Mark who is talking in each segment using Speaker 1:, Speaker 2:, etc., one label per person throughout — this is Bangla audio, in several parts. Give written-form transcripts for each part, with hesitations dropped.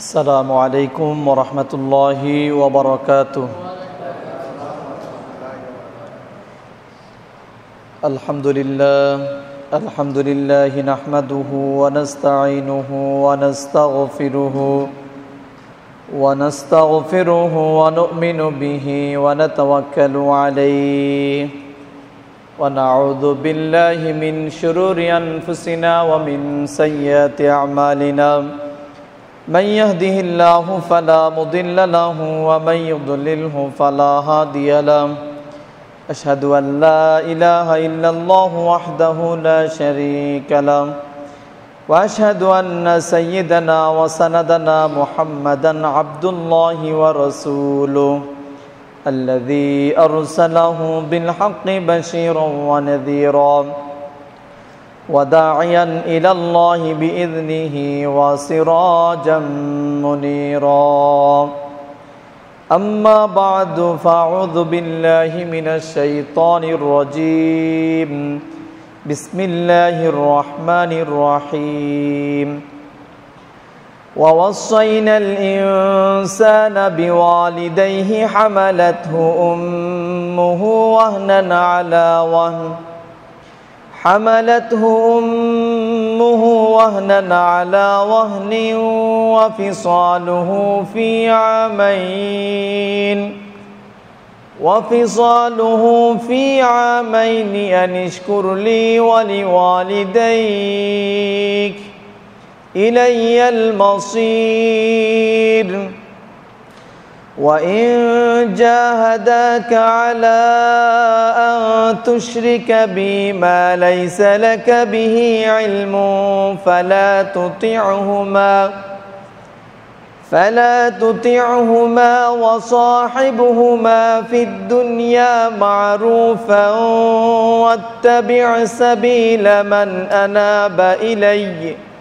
Speaker 1: আসসালামু আলাইকুম ওয়া রাহমাতুল্লাহি ওয়া বারাকাতুহু। আলহামদুলিল্লাহি নাহমাদুহু ওয়া নাস্তাঈনুহু ওয়া নাস্তাগফিরুহু ওয়া নু'মিনু বিহি ওয়া নাতাওয়াক্কালু আলাইহি ওয়া নাউযু বিল্লাহি মিন শুরুরি আনফুসিনা ওয়া মিন সাইয়্যাতি আ'মালিনা। من يهده الله فلا مضل له ومن يضلله فلا هادي له أشهد أن لا إله إلا الله وحده لا شريك له وأشهد أن سيدنا وسندنا محمدا عبد الله ورسوله الذي أرسله بالحق بشيرا ونذيرا وداعيا إلى الله بإذنه وسراجا منيرا. أما بعد فأعوذ بالله من الشيطان الرجيم. بسم الله الرحمن الرحيم. ووصينا الإنسان بوالديه حملته أمه وهنا على وهن على وهن وفصاله في عامين أن اشكر لي ولوالديك إلي المصير. وإن جاهداك على أن تشرك بي ما ليس لك به علم فلا تطعهما وصاحبهما في الدنيا معروفا واتبع سبيل من أناب إلي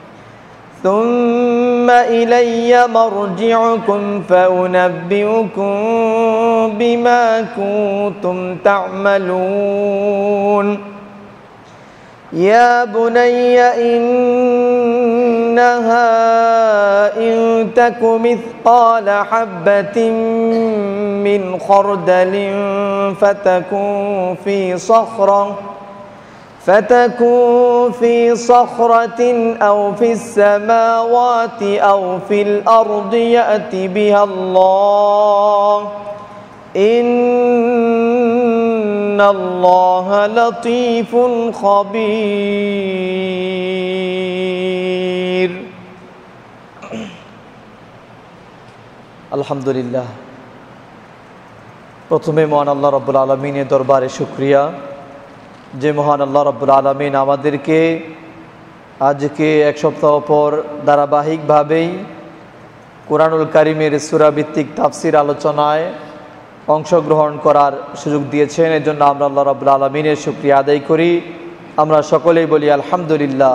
Speaker 1: ثم إلي مرجعكم فأنبئكم بما كنتم تعملون. يا بني إنها إن تك مثقال حبة من خردل فتكون في صخرة أو في السماوات أو في الأرض يأتي بها الله إن الله لطيف خبير. আলহামদুলিল্লাহ, প্রথমে মহান আল্লাহ রাব্বুল আলামিনের দরবারে শুকরিয়া যে মহান আল্লাহ রাব্বুল আলামিন আমাদেরকে আজকে এক সপ্তাহ পর ধারাবাহিকভাবেই কোরআনুল কারীমের সূরা ভিত্তিক তাফসীর আলোচনায় অংশগ্রহণ করার সুযোগ দিয়েছেন। এর জন্য আমরা আল্লাহ রাব্বুল আলামিনের শুকরিয়া আদায় করি। আমরা সকলেই বলি আলহামদুলিল্লাহ।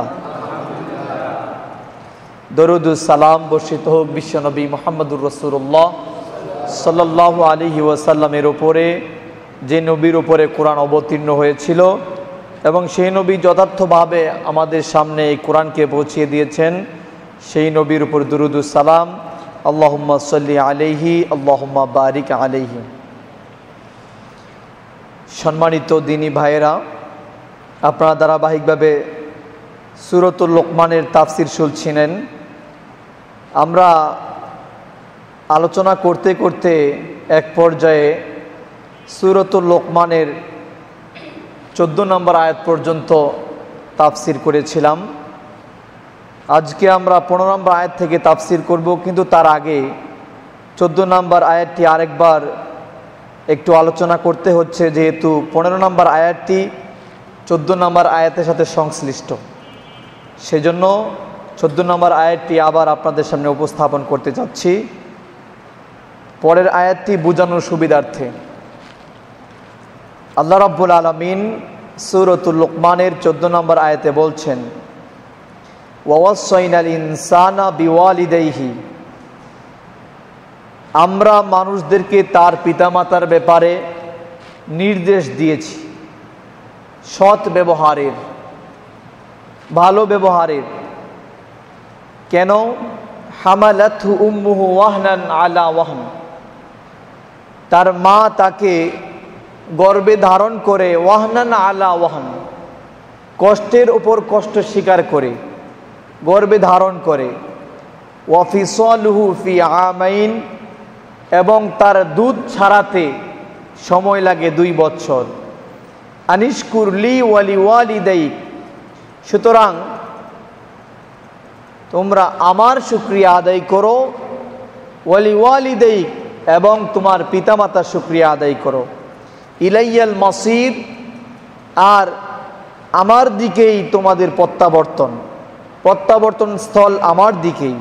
Speaker 1: দরুদুস সালাম বর্ষিত হোক বিশ্বনবী মুহাম্মদুর রাসূলুল্লাহ সাল্লাল্লাহু আলাইহি ওয়াসাল্লামের উপরে, যে নবীর উপরে কোরআন অবতীর্ণ হয়েছিল এবং সেই নবী যথার্থভাবে আমাদের সামনে এই কোরআনকে পৌঁছিয়ে দিয়েছেন, সেই নবীর উপর দুরুদুস সালাম। আল্লাহুম্মা সাল্লি আলাইহি আল্লাহুম্মা বারিক আলাইহি। সম্মানিত দিনী ভাইয়েরা, আপনারা ধারাবাহিকভাবে সূরাতুল লোকমানের তাফসীর শুনছিলেন। আমরা আলোচনা করতে করতে এক পর্যায়ে সূরাতুল লোকমানের 14 নম্বর আয়াত পর্যন্ত তাফসীর করেছিলাম। আজকে আমরা 15 নম্বর আয়াত থেকে তাফসীর করব, কিন্তু তার আগে 14 নম্বর আয়াতটি আরেকবার একটু আলোচনা করতে হচ্ছে, যেহেতু 15 নম্বর আয়াতটি 14 নম্বর আয়াতের সাথে সংশ্লিষ্ট। সেজন্য 14 নম্বর আয়াতটি আবার আপনাদের সামনে উপস্থাপন করতে যাচ্ছি পরের আয়াতটি বোঝানোর সুবিধার্থে। আল্লাহ রাব্বুল আলামিন সূরাতুল লোকমানের 14 নম্বর আয়াতে বলছেন, ওয়াওয়াসাইনাল ইনসানা বিওয়ালিদাইহি, আমরা মানুষদেরকে তার পিতামাতার ব্যাপারে নির্দেশ দিয়েছি সৎ ব্যবহারের, ভালো ব্যবহারের। কেন? হামালাতহু উম্মুহু ওয়াহনান আলা ওয়াহন, তার মা তাকে গর্ভে ধারণ করে, ওয়াহনান আলা ওয়াহন, কষ্টের উপর কষ্ট স্বীকার করে গর্ভে ধারণ করে। ওয়া ফিসালুহু ফি আমাইন, এবং তার দুধ ছাড়াতে সময় লাগে 2 বছর। আনিশকুর লি ওয়ালি ওয়ালিদাইক, সুতরাং তোমরা আমার শুকরিয়া আদায় করো, ওয়ালি ওয়ালিদাইক, এবং তোমার পিতামাতার শুকরিয়া আদায় করো। ইলাইয়াল মাসির, আর আমার দিকেই তোমাদের প্রত্যাবর্তন স্থল আমার দিকেই।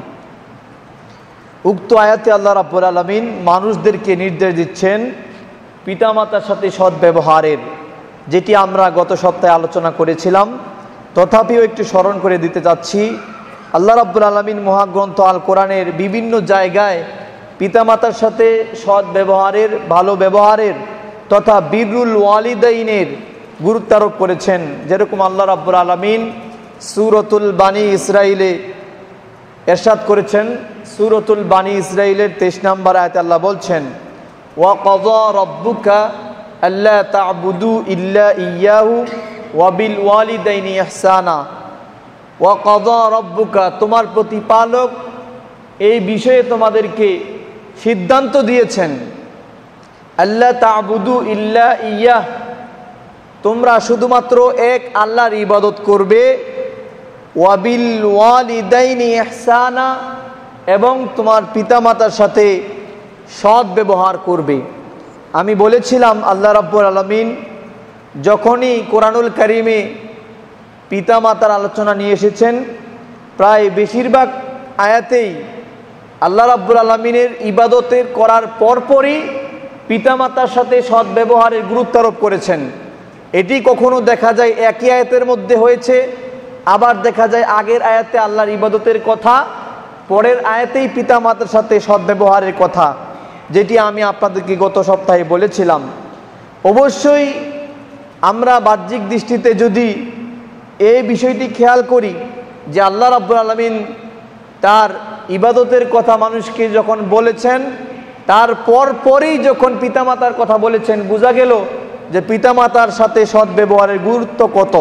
Speaker 1: উক্ত আয়াতে আল্লাহ রাব্বুল আলামিন মানুষদেরকে নির্দেশ দিচ্ছেন পিতামাতার সাথে সদ্ব্যবহারের, যেটি আমরা গত সপ্তাহে আলোচনা করেছিলাম। তথাপিও একটু স্মরণ করে দিতে চাচ্ছি, আল্লাহ রাব্বুল আলামিন মহাগ্রন্থ আল কোরআনের বিভিন্ন জায়গায় পিতামাতার সাথে সদ্ব্যবহারের, ভালো ব্যবহারের তথা বিরুল ওয়ালিদাইনের গুরুত্ব আরোপ করেছেন। যেরকম আল্লাহ রাব্বুল আলামিন সূরাতুল বানী ইসরাইলে ইরশাদ করেছেন, সূরাতুল বানী ইসরাইলের 23 নম্বর আয়াতে আল্লাহ বলছেন, ওয়া কাযা রাব্বুকা আল্লা তা'বুদু ইল্লা ইয়্যাহু ওয়া বিল ওয়ালিদাইনি ইহসানা। ওয়া কাযা রাব্বুকা, তোমার প্রতিপালক এই বিষয়ে তোমাদেরকে সিদ্ধান্ত দিয়েছেন, আল্লা তা'বুদু ইল্লা ইয়্যাহ, তোমরা শুধুমাত্র এক আল্লাহর ইবাদত করবে, ওয়া বিল ওয়ালিদাইনি ইহসানা, এবং তোমার পিতামাতার সাথে সৎ ব্যবহার করবে। আমি বলেছিলাম আল্লাহ রাব্বুল আলামিন যখনই কোরআনুল কারীমে পিতামাতার আলোচনা নিয়ে এসেছেন, প্রায় বেশিরভাগ আয়াতেই আল্লাহ রাব্বুল আলামিনের ইবাদতের করার পরপরই পিতামাতার সাথে সৎ ব্যবহারের গুরুত্ব আরোপ করেছেন। এটি কখনো দেখা যায় একই আয়াতের মধ্যে হয়েছে, আবার দেখা যায় আগের আয়াতে আল্লাহর ইবাদতের কথা, পরের আয়াতেই পিতামাতার সাথে সদ্ব্যবহারের কথা, যেটি আমি আপনাদেরকে গত সপ্তাহে বলেছিলাম। অবশ্যই আমরা বাহ্যিক দৃষ্টিতে যদি এই বিষয়টি খেয়াল করি যে আল্লাহ রাব্বুল আলামিন তার ইবাদতের কথা মানুষকে যখন বলেছেন, তার পরই যখন পিতামাতার কথা বলেছেন, বোঝা গেল যে পিতামাতার সাথে সদ্ব্যবহারের গুরুত্ব কত।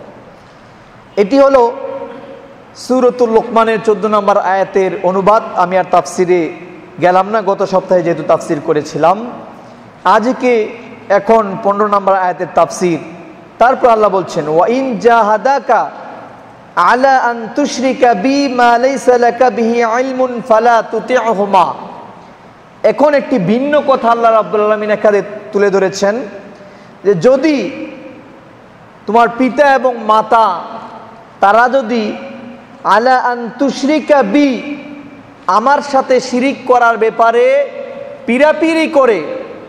Speaker 1: এটি হলো সূরাতুল লোকমানের 14 নম্বর আয়াতের অনুবাদ। আমি আর তাফসিরে গেলাম না, গত সপ্তাহে যেহেতু তাফসির করেছিলাম। আজকে এখন 15 নম্বর আয়াতের তাফসির। তারপর আল্লাহ বলছেন, ওয়া ইন জাহাদাকা আলা আন তুশরিকা বি মা লাইসা লাকা বিহি ইলমুন ফালা তুতি'হুমা। এখন একটি ভিন্ন কথা আল্লাহ রাব্বুল আলামিন এখানে তুলে ধরেছেন, যে যদি তোমার পিতা এবং মাতা তারা যদি আলা আন তুশরিকা বি, আমার সাথে শিরিক করার ব্যাপারে পিরাপিরি করে,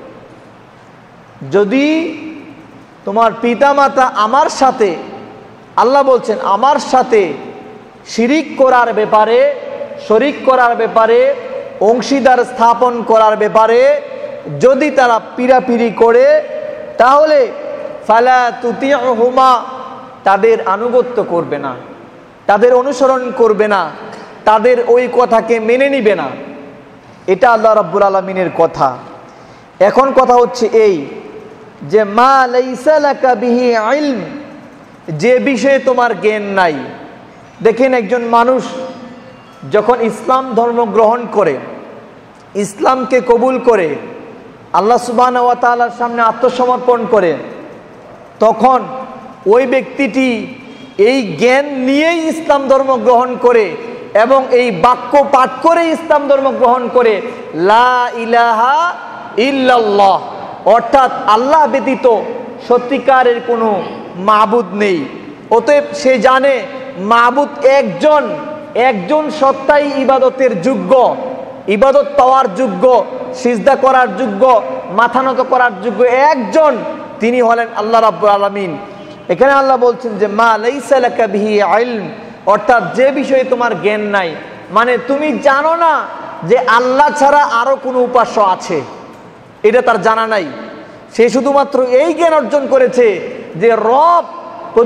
Speaker 1: যদি তোমার পিতামাতা আমার সাথে, আল্লাহ বলছেন আমার সাথে শিরিক করার ব্যাপারে, শরিক করার ব্যাপারে, অংশীদার স্থাপন করার ব্যাপারে যদি তারা পিরাপিরি করে, তাহলে ফালা তুতি'হুমা, তাদের আনুগত্য করবে না, তাদের অনুসরণ করবে না, তাদের ওই কথাকে মেনে নিবে না। এটা আল্লাহ রাব্বুল আলামিনের কথা। এখন কথা হচ্ছে এই যে মা লাইসা লাকা বিহি ইলম, যে বিষয়ে তোমার জ্ঞান নাই। দেখেন, একজন মানুষ যখন ইসলাম ধর্ম গ্রহণ করে, ইসলামকে কবুল করে, আল্লাহ সুবহানাহু ওয়া তাআলার সামনে আত্মসমর্পণ করে, তখন ওই ব্যক্তিটি এই জ্ঞান নিয়েই ইসলাম ধর্ম গ্রহণ করে এবং এই বাক্য পাঠ করে ইসলাম ধর্ম গ্রহণ করে, লা ইলাহা ইল্লাল্লাহ, অর্থাৎ আল্লাহ ব্যতীত সত্যিকারের কোনো মাবুদ নেই। অতএব সে জানে মাবুদ একজন সত্তাই ইবাদতের যোগ্য, ইবাদত পাওয়ার যোগ্য, সিজদা করার যোগ্য, মাথা নত করার যোগ্য একজন, তিনি হলেন আল্লাহ রাব্বুল আলামিন। এখানে আল্লাহ বলছেন যে মা লাইসা লাকা বিহি ইলম, অর্থাৎ যে বিষয়ে তোমার জ্ঞান নাই, মানে তুমি জানো না যে আল্লাহ ছাড়া আরো কোনো উপাস্য আছে, এটা তার জানা নাই। সে শুধুমাত্র এই জ্ঞান অর্জন করেছে যে রব,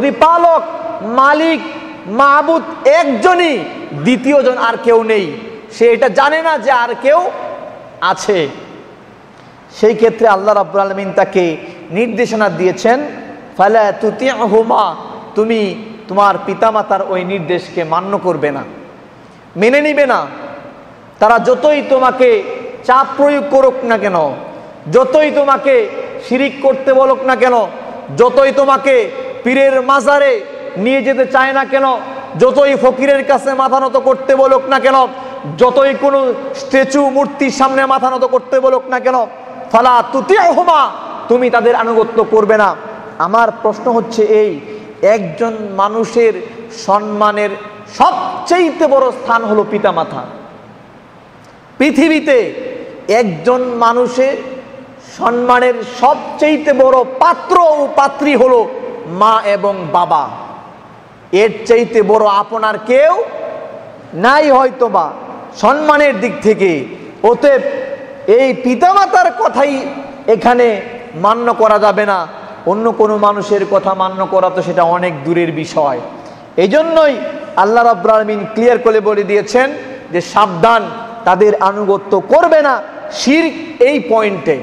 Speaker 1: প্রতিপালক, মালিক, মাবুদ একজনই, দ্বিতীয়জন আর কেউ নেই। সে এটা জানে না যে আর কেউ আছে। সেই ক্ষেত্রে আল্লাহ রাব্বুল আলামিন তাকে নির্দেশনা দিয়েছেন, ফালা তুতি'হুমা, তুমি তোমার পিতামাতার ওই নির্দেশকে মান্য করবে না, মেনে নিবে না। তারা যতই তোমাকে চাপ প্রয়োগ করুক না কেন, যতই তোমাকে শিরিক করতে বলুক না কেন, যতই তোমাকে পীরের মাজারে নিয়ে যেতে চায় না কেন, যতই ফকিরের কাছে মাথা নত করতে বলুক না কেন, যতই কোনো স্ট্যাচু মূর্তির সামনে মাথা নত করতে বলুক না কেন, ফালা তুতি'হুমা, তুমি তাদের আনুগত্য করবে না। আমার প্রশ্ন হচ্ছে এই, একজন মানুষের সম্মানের সবচেয়ে বড় স্থান হলো পিতামাতা। পৃথিবীতে একজন মানুষের সম্মানের সবচেয়ে বড় পাত্র ও পাত্রী হলো মা এবং বাবা। এর চাইতে বড় আপনার কেউ নাই হয়তোবা সম্মানের দিক থেকে। অতএব এই পিতামাতার কথাই এখানে মান্য করা যাবে না, অন্য কোনো মানুষের কথা মান্য করা তো সেটা অনেক দূরের বিষয়। এই জন্যই আল্লাহ রাব্বুল আলামিন ক্লিয়ার করে বলে দিয়েছেন যে সাবধান, তাদের আনুগত্য করবে না শিরক এই পয়েন্টে।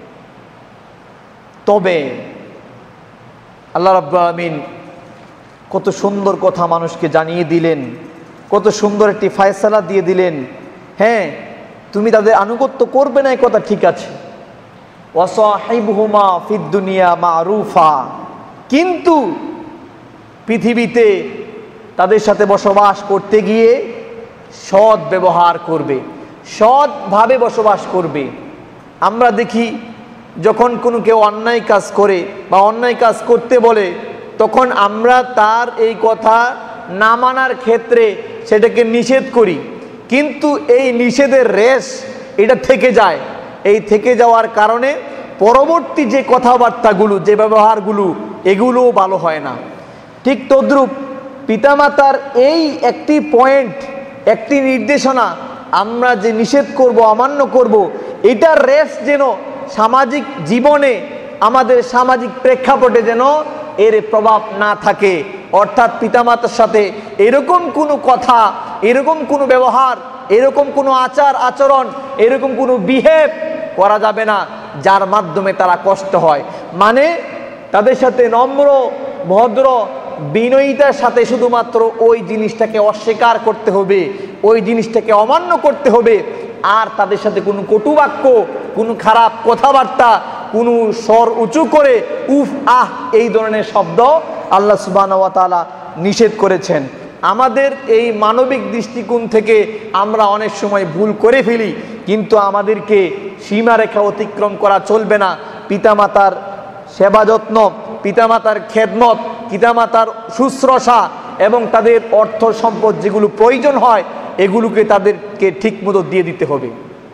Speaker 1: তবে আল্লাহ রাব্বুল আলামিন কত সুন্দর কথা মানুষকে জানিয়ে দিলেন, কত সুন্দর একটি ফয়সালা দিয়ে দিলেন। হ্যাঁ, তুমি তাদের আনুগত্য করবে না, এই কথা ঠিক আছে, ওয়াসাহিবহুমা ফিদ দুনিয়া মারুফা, কিন্তু পৃথিবীতে তাদের সাথে বসবাস করতে গিয়ে সৎ ব্যবহার করবে, সৎভাবে বসবাস করবে। আমরা দেখি যখন কোনো কেউ অন্যায় কাজ করে বা অন্যায় কাজ করতে বলে, তখন আমরা তার এই কথা না মানার ক্ষেত্রে সেটাকে নিষেধ করি, কিন্তু এই নিষেধের রেশ এটা থেকে যায়। এই থেকে যাওয়ার কারণে পরবর্তী যে কথাবার্তাগুলো, যে ব্যবহারগুলো, এগুলোও ভালো হয় না। ঠিক তদ্রূপ পিতামাতার এই একটি পয়েন্ট, একটি নির্দেশনা আমরা যে নিষেধ করব, অমান্য করব, এটার রেশ যেন সামাজিক জীবনে, আমাদের সামাজিক প্রেক্ষাপটে যেন এর প্রভাব না থাকে। অর্থাৎ পিতামাতার সাথে এরকম কোনো কথা, এরকম কোনো ব্যবহার, এরকম কোনো আচার আচরণ, এরকম কোনো বিহেভ করা যাবে না যার মাধ্যমে তারা কষ্ট হয়। মানে তাদের সাথে নম্র, ভদ্র, বিনয়িতার সাথে শুধুমাত্র ওই জিনিসটাকে অস্বীকার করতে হবে, ওই জিনিসটাকে অমান্য করতে হবে। আর তাদের সাথে কোনো কটুবাক্য, কোনো খারাপ কথাবার্তা, কোনো স্বর উঁচু করে উফ আহ এই ধরনের শব্দ আল্লাহ সুবহানাহু ওয়া তাআলা নিষেধ করেছেন। আমাদের এই মানবিক দৃষ্টিকোণ থেকে আমরা অনেক সময় ভুল করে ফেলি, কিন্তু আমাদেরকে সীমারেখা অতিক্রম করা চলবে না। পিতামাতার সেবা যত্ন, পিতামাতার খেদমত, পিতামাতার শুশ্রূষা এবং তাদের অর্থ সম্পদ যেগুলো প্রয়োজন হয়, এগুলোকে তাদেরকে ঠিকমতো দিয়ে দিতে হবে।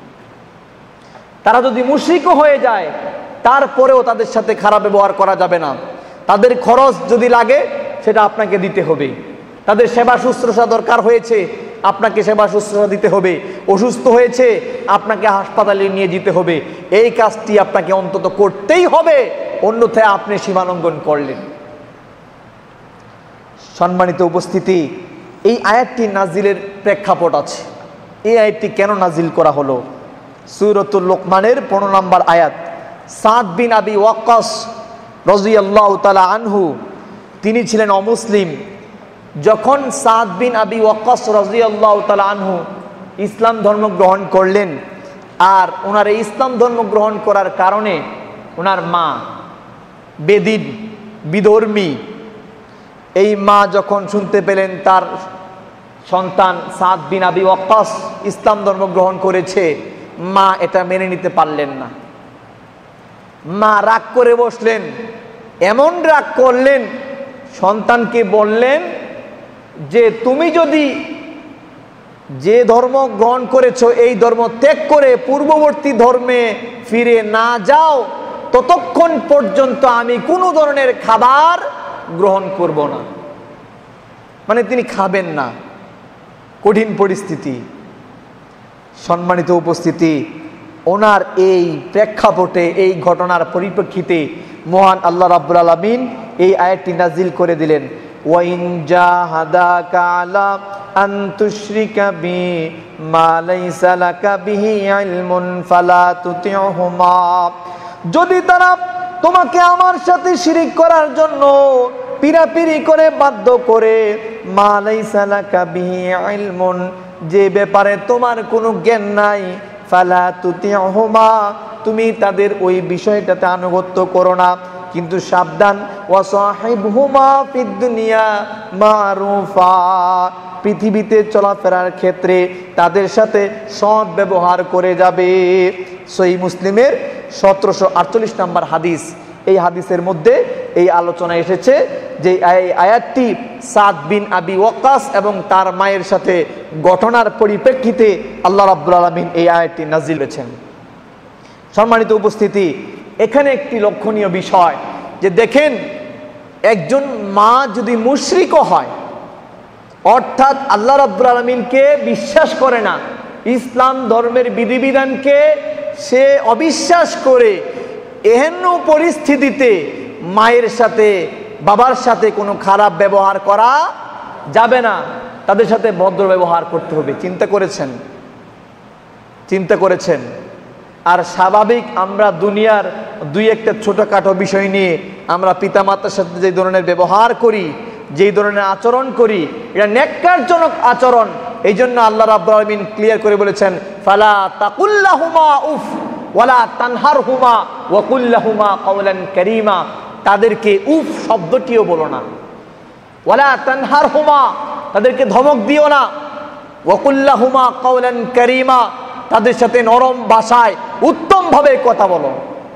Speaker 1: তারা যদি মুশরিকও হয়ে যায়, তারপরেও তাদের সাথে খারাপ ব্যবহার করা যাবে না। তাদের খরচ যদি লাগে সেটা আপনাকে দিতে হবে। তাদের সেবা শুশ্রূষা দরকার হয়েছে, আপনাকে সেবা শুশ্রূষা দিতে হবে। অসুস্থ হয়েছে, আপনাকে হাসপাতালে নিয়ে যেতে হবে। এই কাজটি আপনাকে অন্তত করতেই হবে, অন্যথায় আপনি সীমালঙ্ঘন করলেন। সম্মানিত উপস্থিতি, এই আয়াতটি নাজিলের প্রেক্ষাপট আছে। এই আয়াতটি কেন নাজিল করা হলো? সূরাতুল লোকমানের 15 নম্বর আয়াত। সাদ বিন আবি ওয়াক্কাস রাদিয়াল্লাহু তাআলা আনহু, তিনি ছিলেন অমুসলিম। যখন সাদ বিন আবি ওয়াক্কাস রাদিয়াল্লাহু তাআলা আনহু ইসলাম ধর্ম গ্রহণ করলেন, আর ওনার এই ইসলাম ধর্ম গ্রহণ করার কারণে ওনার মা বেদিন, বিধর্মী, এই মা যখন শুনতে পেলেন তার সন্তান সাদ বিন আবি ওয়াক্কাস ইসলাম ধর্ম গ্রহণ করেছে, মা এটা মেনে নিতে পারলেন না। মা রাগ করে বসলেন, এমন রাগ করলেন, সন্তানকে বললেন যে তুমি যদি যে ধর্ম গ্রহণ করেছো এই ধর্ম ত্যাগ করে পূর্ববর্তী ধর্মে ফিরে না যাও, ততক্ষণ পর্যন্ত আমি কোনো ধরনের খাবার গ্রহণ করব না। মানে তিনি খাবেন না। কঠিন পরিস্থিতি। সম্মানিত উপস্থিতি, ওনার এই প্রেক্ষাপটে, এই ঘটনার পরিপ্রেক্ষিতে মহান আল্লাহ রাব্বুল আলামিন এই আয়াতটি নাজিল করে দিলেন। ওয়াইন জাহাদাকা আলা আন তুশরিকা বি মা লাইসা লাকা বিহি ইলমুন ফালা তুতিউহুমা। যদি তারা তোমাকে আমার সাথে শিরিক করার জন্য পিরাপিরি করে বাধ্য করে, মা লাইসা লাকা বিহি ইলমুন, যে ব্যাপারে তোমার কোনো জ্ঞান নাই, ফালা তুতিউহুমা, তুমি তাদের ওই বিষয়টাতে আনুগত্য করো না। কিন্তু সাবধান, ওয়াসাহিবহুমা ফিদ দুনিয়া মারুফা, পৃথিবীতে চলাফেরার ক্ষেত্রে তাদের সাথে সৎ ব্যবহার করে যাবে। সহিহ মুসলিমের 1748 নম্বর হাদিস। এই হাদিসের মধ্যে এই আলোচনা এসেছে যে এই আয়াতটি সাদ বিন আবি ওয়াক্কাস এবং তার মায়ের সাথে ঘটনার পরিপ্রেক্ষিতে আল্লাহ রাব্বুল আলামিন এই আয়াতটি নাজিল করেছেন। সম্মানিত উপস্থিতি, এখানে একটি লক্ষণীয় বিষয় যে দেখেন, একজন মা যদি মুশরিকও হয়, অর্থাৎ আল্লাহ রাব্বুল আলামিনকে বিশ্বাস করে না, ইসলাম ধর্মের বিধিবিধানকে সে অবিশ্বাস করে, এহেন পরিস্থিতিতে মায়ের সাথে বাবার সাথে কোনো খারাপ ব্যবহার করা যাবে না, তাদের সাথে ভদ্র ব্যবহার করতে হবে। চিন্তা করেছেন? আর স্বাভাবিক আমরা দুনিয়ার দুই একটা ছোটোখাটো বিষয় নিয়ে আমরা পিতামাতার সাথে যে ধরনের ব্যবহার করি, যেই ধরনের আচরণ করি, এটা নেক্কারজনক আচরণ। এই জন্য আল্লাহ রাব্বুল আলামিন ক্লিয়ার করে বলেছেন, ফালা তাকুল্লাহুমা উফ ওয়ালা তানহারহুমা ওয়া কুল্লাহুমা কাওলান কারীমা, তাদেরকে উফ শব্দটিও বলো না, ওয়ালা তানহারহুমা, তাদেরকে ধমক দিও না, ওয়া কুল্লাহুমা কাওলান কারীমা, তাদের সাথে নরম ভাষায় উত্তমভাবে কথা বলো।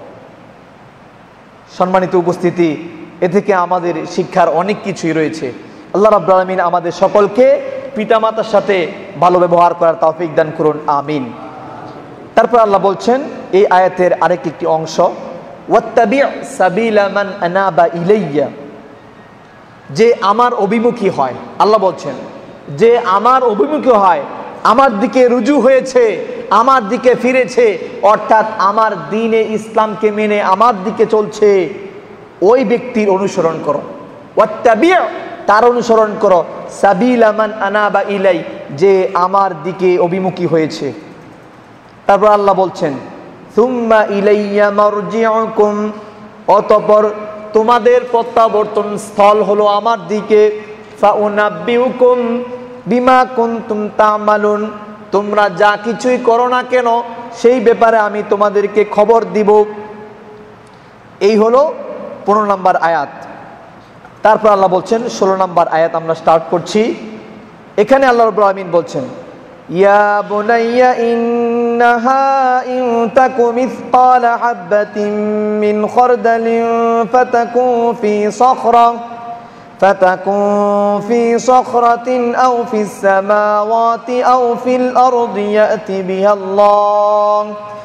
Speaker 1: সম্মানিত উপস্থিতি, এ থেকে আমাদের শিক্ষার অনেক কিছুই রয়েছে। আল্লাহ রাব্বুল আলামিন আমাদের সকলকে পিতামাতার সাথে ভালো ব্যবহার করার তৌফিক দান করুন, আমিন। তারপর আল্লাহ বলছেন এই আয়াতের আরেকটি অংশ, ওয়াত্তাবি' সাবিলা মান আনাবা ইলাইয়া, যে আমার অভিমুখী হয়। আল্লাহ বলছেন যে আমার অভিমুখী হয়, আমার দিকে রুজু হয়েছে, আমার দিকে ফিরেছে, অর্থাৎ আমার দ্বীনে ইসলামকে মেনে আমার দিকে চলছে, ওই ব্যক্তির অনুসরণ করো। ওয়াত্তাবি', তার অনুসরণ করো, সাবিলা মান আনাবা ইলাই, যে আমার দিকে অভিমুখী হয়েছে। তারপর আল্লাহ বলছেন, সুম্মা ইলাইয়া মারজিউকুম, অতঃপর তোমাদের প্রত্যাবর্তন স্থল হলো আমার দিকে, ফাউনাব্বিউকুম বিমা কুনতুম তা'মালুন, তোমরা যা কিছুই করো না কেন সেই ব্যাপারে আমি তোমাদেরকে খবর দিব। এই হলো 15 নম্বর আয়াত। তারপর আল্লাহ বলছেন 16 নম্বর আয়াত আমরা স্টার্ট করছি। এখানে আল্লাহ রাব্বুল আলামিন বলছেন, ইয়া বুনাইয়া ইন্নাহা ইন তাকু মিসকালা হাববাতিন মিন খারদালিন ফাতাকুন ফি সখরাতিন আও ফিস সামাওয়াতি আও ফিল আরদি ইয়াতি বিহাল্লাহ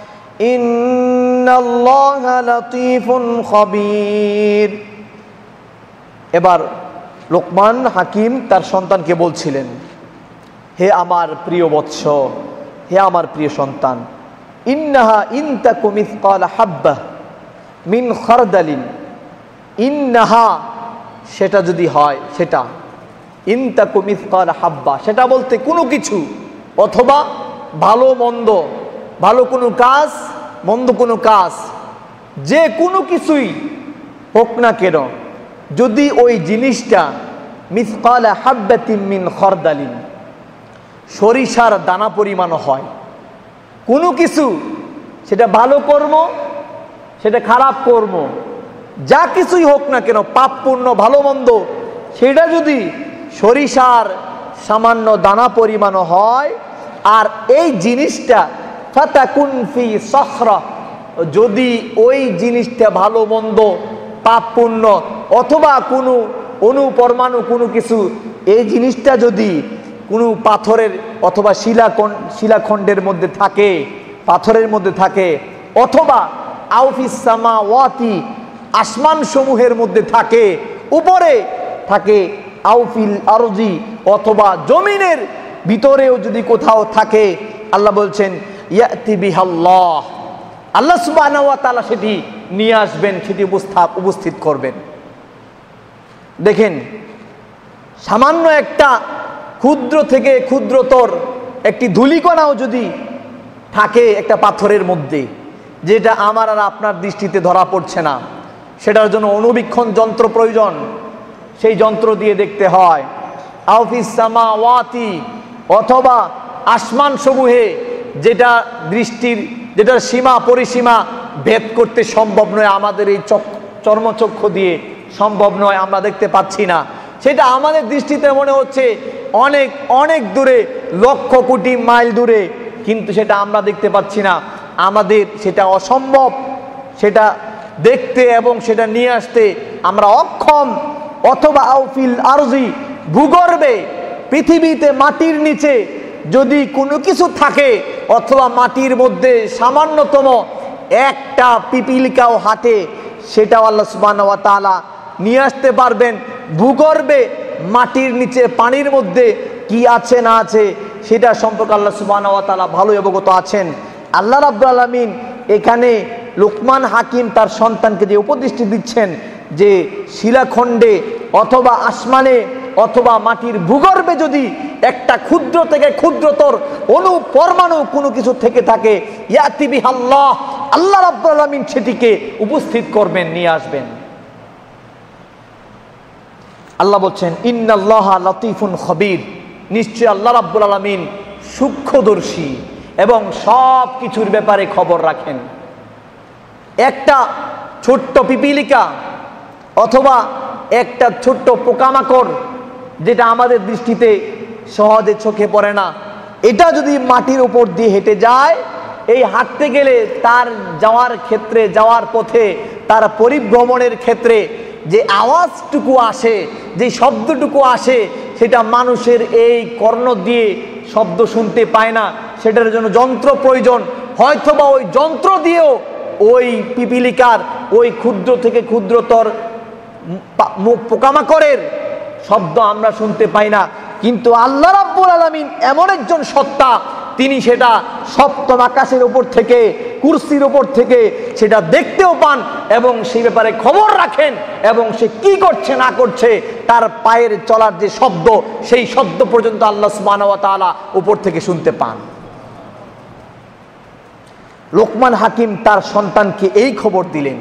Speaker 1: ইন্নাল্লাহা লাতীফুন খাবীর। এবার লোকমান হাকিম তার সন্তানকে বলছিলেন, হে আমার প্রিয় বৎস, হে আমার প্রিয় সন্তান, ইন্নাহা ইন তাকু মিসকালা হাব্বাহ মিন খারদালিন, ইন্নাহা সেটা যদি হয়, সেটা ইন তাকু মিসকালা হাব্বা, সেটা বলতে কোনো কিছু, অথবা ভালো মন্দ, ভালো কোনো কাজ, মন্দ কোনো কাজ, যে কোনো কিছুই হোক না কেন, যদি ওই জিনিসটা মিসকালা হাব্বাতিন মিন খারদালিন, সরিষার দানা পরিমাণ হয়, কোনো কিছু, সেটা ভালো কর্ম, সেটা খারাপ কর্ম, যা কিছুই হোক না কেন, পাপ পুণ্য ভালো মন্দ, সেটা যদি সরিষার সামান্য দানা পরিমাণ হয়, আর এই জিনিসটা ফাতাকুন ফি সখরা, যদি ওই জিনিসটা ভালো মন্দ পাপ পুণ্য অথবা কোনো অনুপরমাণু কোনো কিছু, এই জিনিসটা যদি কোনো পাথরের অথবা শিলাখণ্ডের মধ্যে থাকে, পাথরের মধ্যে থাকে, অথবা আউফিস সামাওয়াতি, আসমান সমূহের মধ্যে থাকে, উপরে থাকে, আউফিল আরজি, অথবা জমিনের ভিতরেও যদি কোথাও থাকে, আল্লাহ বলছেন ইয়াতি বিহাল্লাহ, আল্লাহ সুবহানাহু ওয়া তাআলা সেটি নিয়ে আসবেন, সেটি উপস্থিত করবেন। দেখেন, সামান্য একটা ক্ষুদ্র থেকে ক্ষুদ্রতর একটি ধূলিকণাও যদি থাকে একটা পাথরের মধ্যে, যেটা আমার আর আপনার দৃষ্টিতে ধরা পড়ছে না, সেটার জন্য অনুবীক্ষণ যন্ত্র প্রয়োজন। সেই যন্ত্র দিয়ে দেখতে হয়। আউফিস সামাওয়াতি, অথবা আসমান সমূহে, যেটার সীমা পরিসীমা ভেদ করতে সম্ভব নয়, আমাদের এই চর্মচক্ষু দিয়ে সম্ভব নয়, আমরা দেখতে পাচ্ছি না, সেটা আমাদের দৃষ্টিতে মনে হচ্ছে অনেক অনেক দূরে, লক্ষ কোটি মাইল দূরে, কিন্তু সেটা আমরা দেখতে পাচ্ছি না। আমাদের সেটা অসম্ভব, সেটা দেখতে এবং সেটা নিয়ে আসতে আমরা অক্ষম। অথবা আউফিল আরজি, ভূগর্ভে, পৃথিবীতে মাটির নিচে যদি কোনো কিছু থাকে, অথবা মাটির মধ্যে সামান্যতম একটা পিপিলিকাও হাঁটে, সেটাও আল্লাহ সুবহানাহু ওয়া তাআলা নিয়ে আসতে পারবেন। ভূগর্ভে, মাটির নিচে, পানির মধ্যে কি আছে না আছে, সেটা সম্পর্কে আল্লাহ সুবহানাহু ওয়া তাআলা ভালো অবগত আছেন। আল্লাহ রাব্বুল আলামিন এখানে লুকমান হাকিম তার সন্তানকে যে উপদেশটি দিচ্ছেন, যে শিলাখণ্ডে অথবা আসমানে অথবা মাটির ভূগর্ভে যদি একটা ক্ষুদ্র থেকে ক্ষুদ্রতর অণু পরমাণু কোনো কিছু থেকে থাকে, ইয়াতি বিহাল্লাহ, আল্লাহ রাব্বুল আলামিন সেটিকে উপস্থিত করবেন, নিয়ে আসবেন। আল্লাহ বলছেন ইন্নাল্লাহা লতীফুন খবীর, নিশ্চয় আল্লাহ রাব্বুল আলামিন সূক্ষ্মদর্শী এবং সব কিছুর ব্যাপারে খবর রাখেন। একটা ছোট্ট পিপিলিকা অথবা একটা ছোট্ট পোকামাকড়, যেটা আমাদের দৃষ্টিতে সহজে চোখে পড়ে না, এটা যদি মাটির উপর দিয়ে হেঁটে যায়, এই হাঁটতে গেলে তার যাওয়ার ক্ষেত্রে, যাওয়ার পথে, তার পরিভ্রমণের ক্ষেত্রে যে আওয়াজটুকু আসে, যে শব্দটুকু আসে, সেটা মানুষের এই কর্ণ দিয়ে শব্দ শুনতে পায় না, সেটার জন্য যন্ত্র প্রয়োজন। হয়তোবা ওই যন্ত্র দিয়েও ওই পিপিলিকার, ওই ক্ষুদ্র থেকে ক্ষুদ্রতর পোকামাকড়ের শব্দ আমরা শুনতে পাই না, কিন্তু আল্লাহ রাব্বুল আলামিন এমন একজন সত্তা, তিনি সেটা সপ্তম আকাশের উপর থেকে, কুরসির উপর থেকে সেটা দেখতেও পান এবং সেই ব্যাপারে খবর রাখেন, এবং সে কি করছে না করছে, তার পায়ের চলার যে শব্দ, সেই শব্দ পর্যন্ত আল্লাহ সুবহানাহু ওয়া তাআলা উপর থেকে শুনতে পান। লোকমান হাকিম তার সন্তানকে এই খবর দিলেন।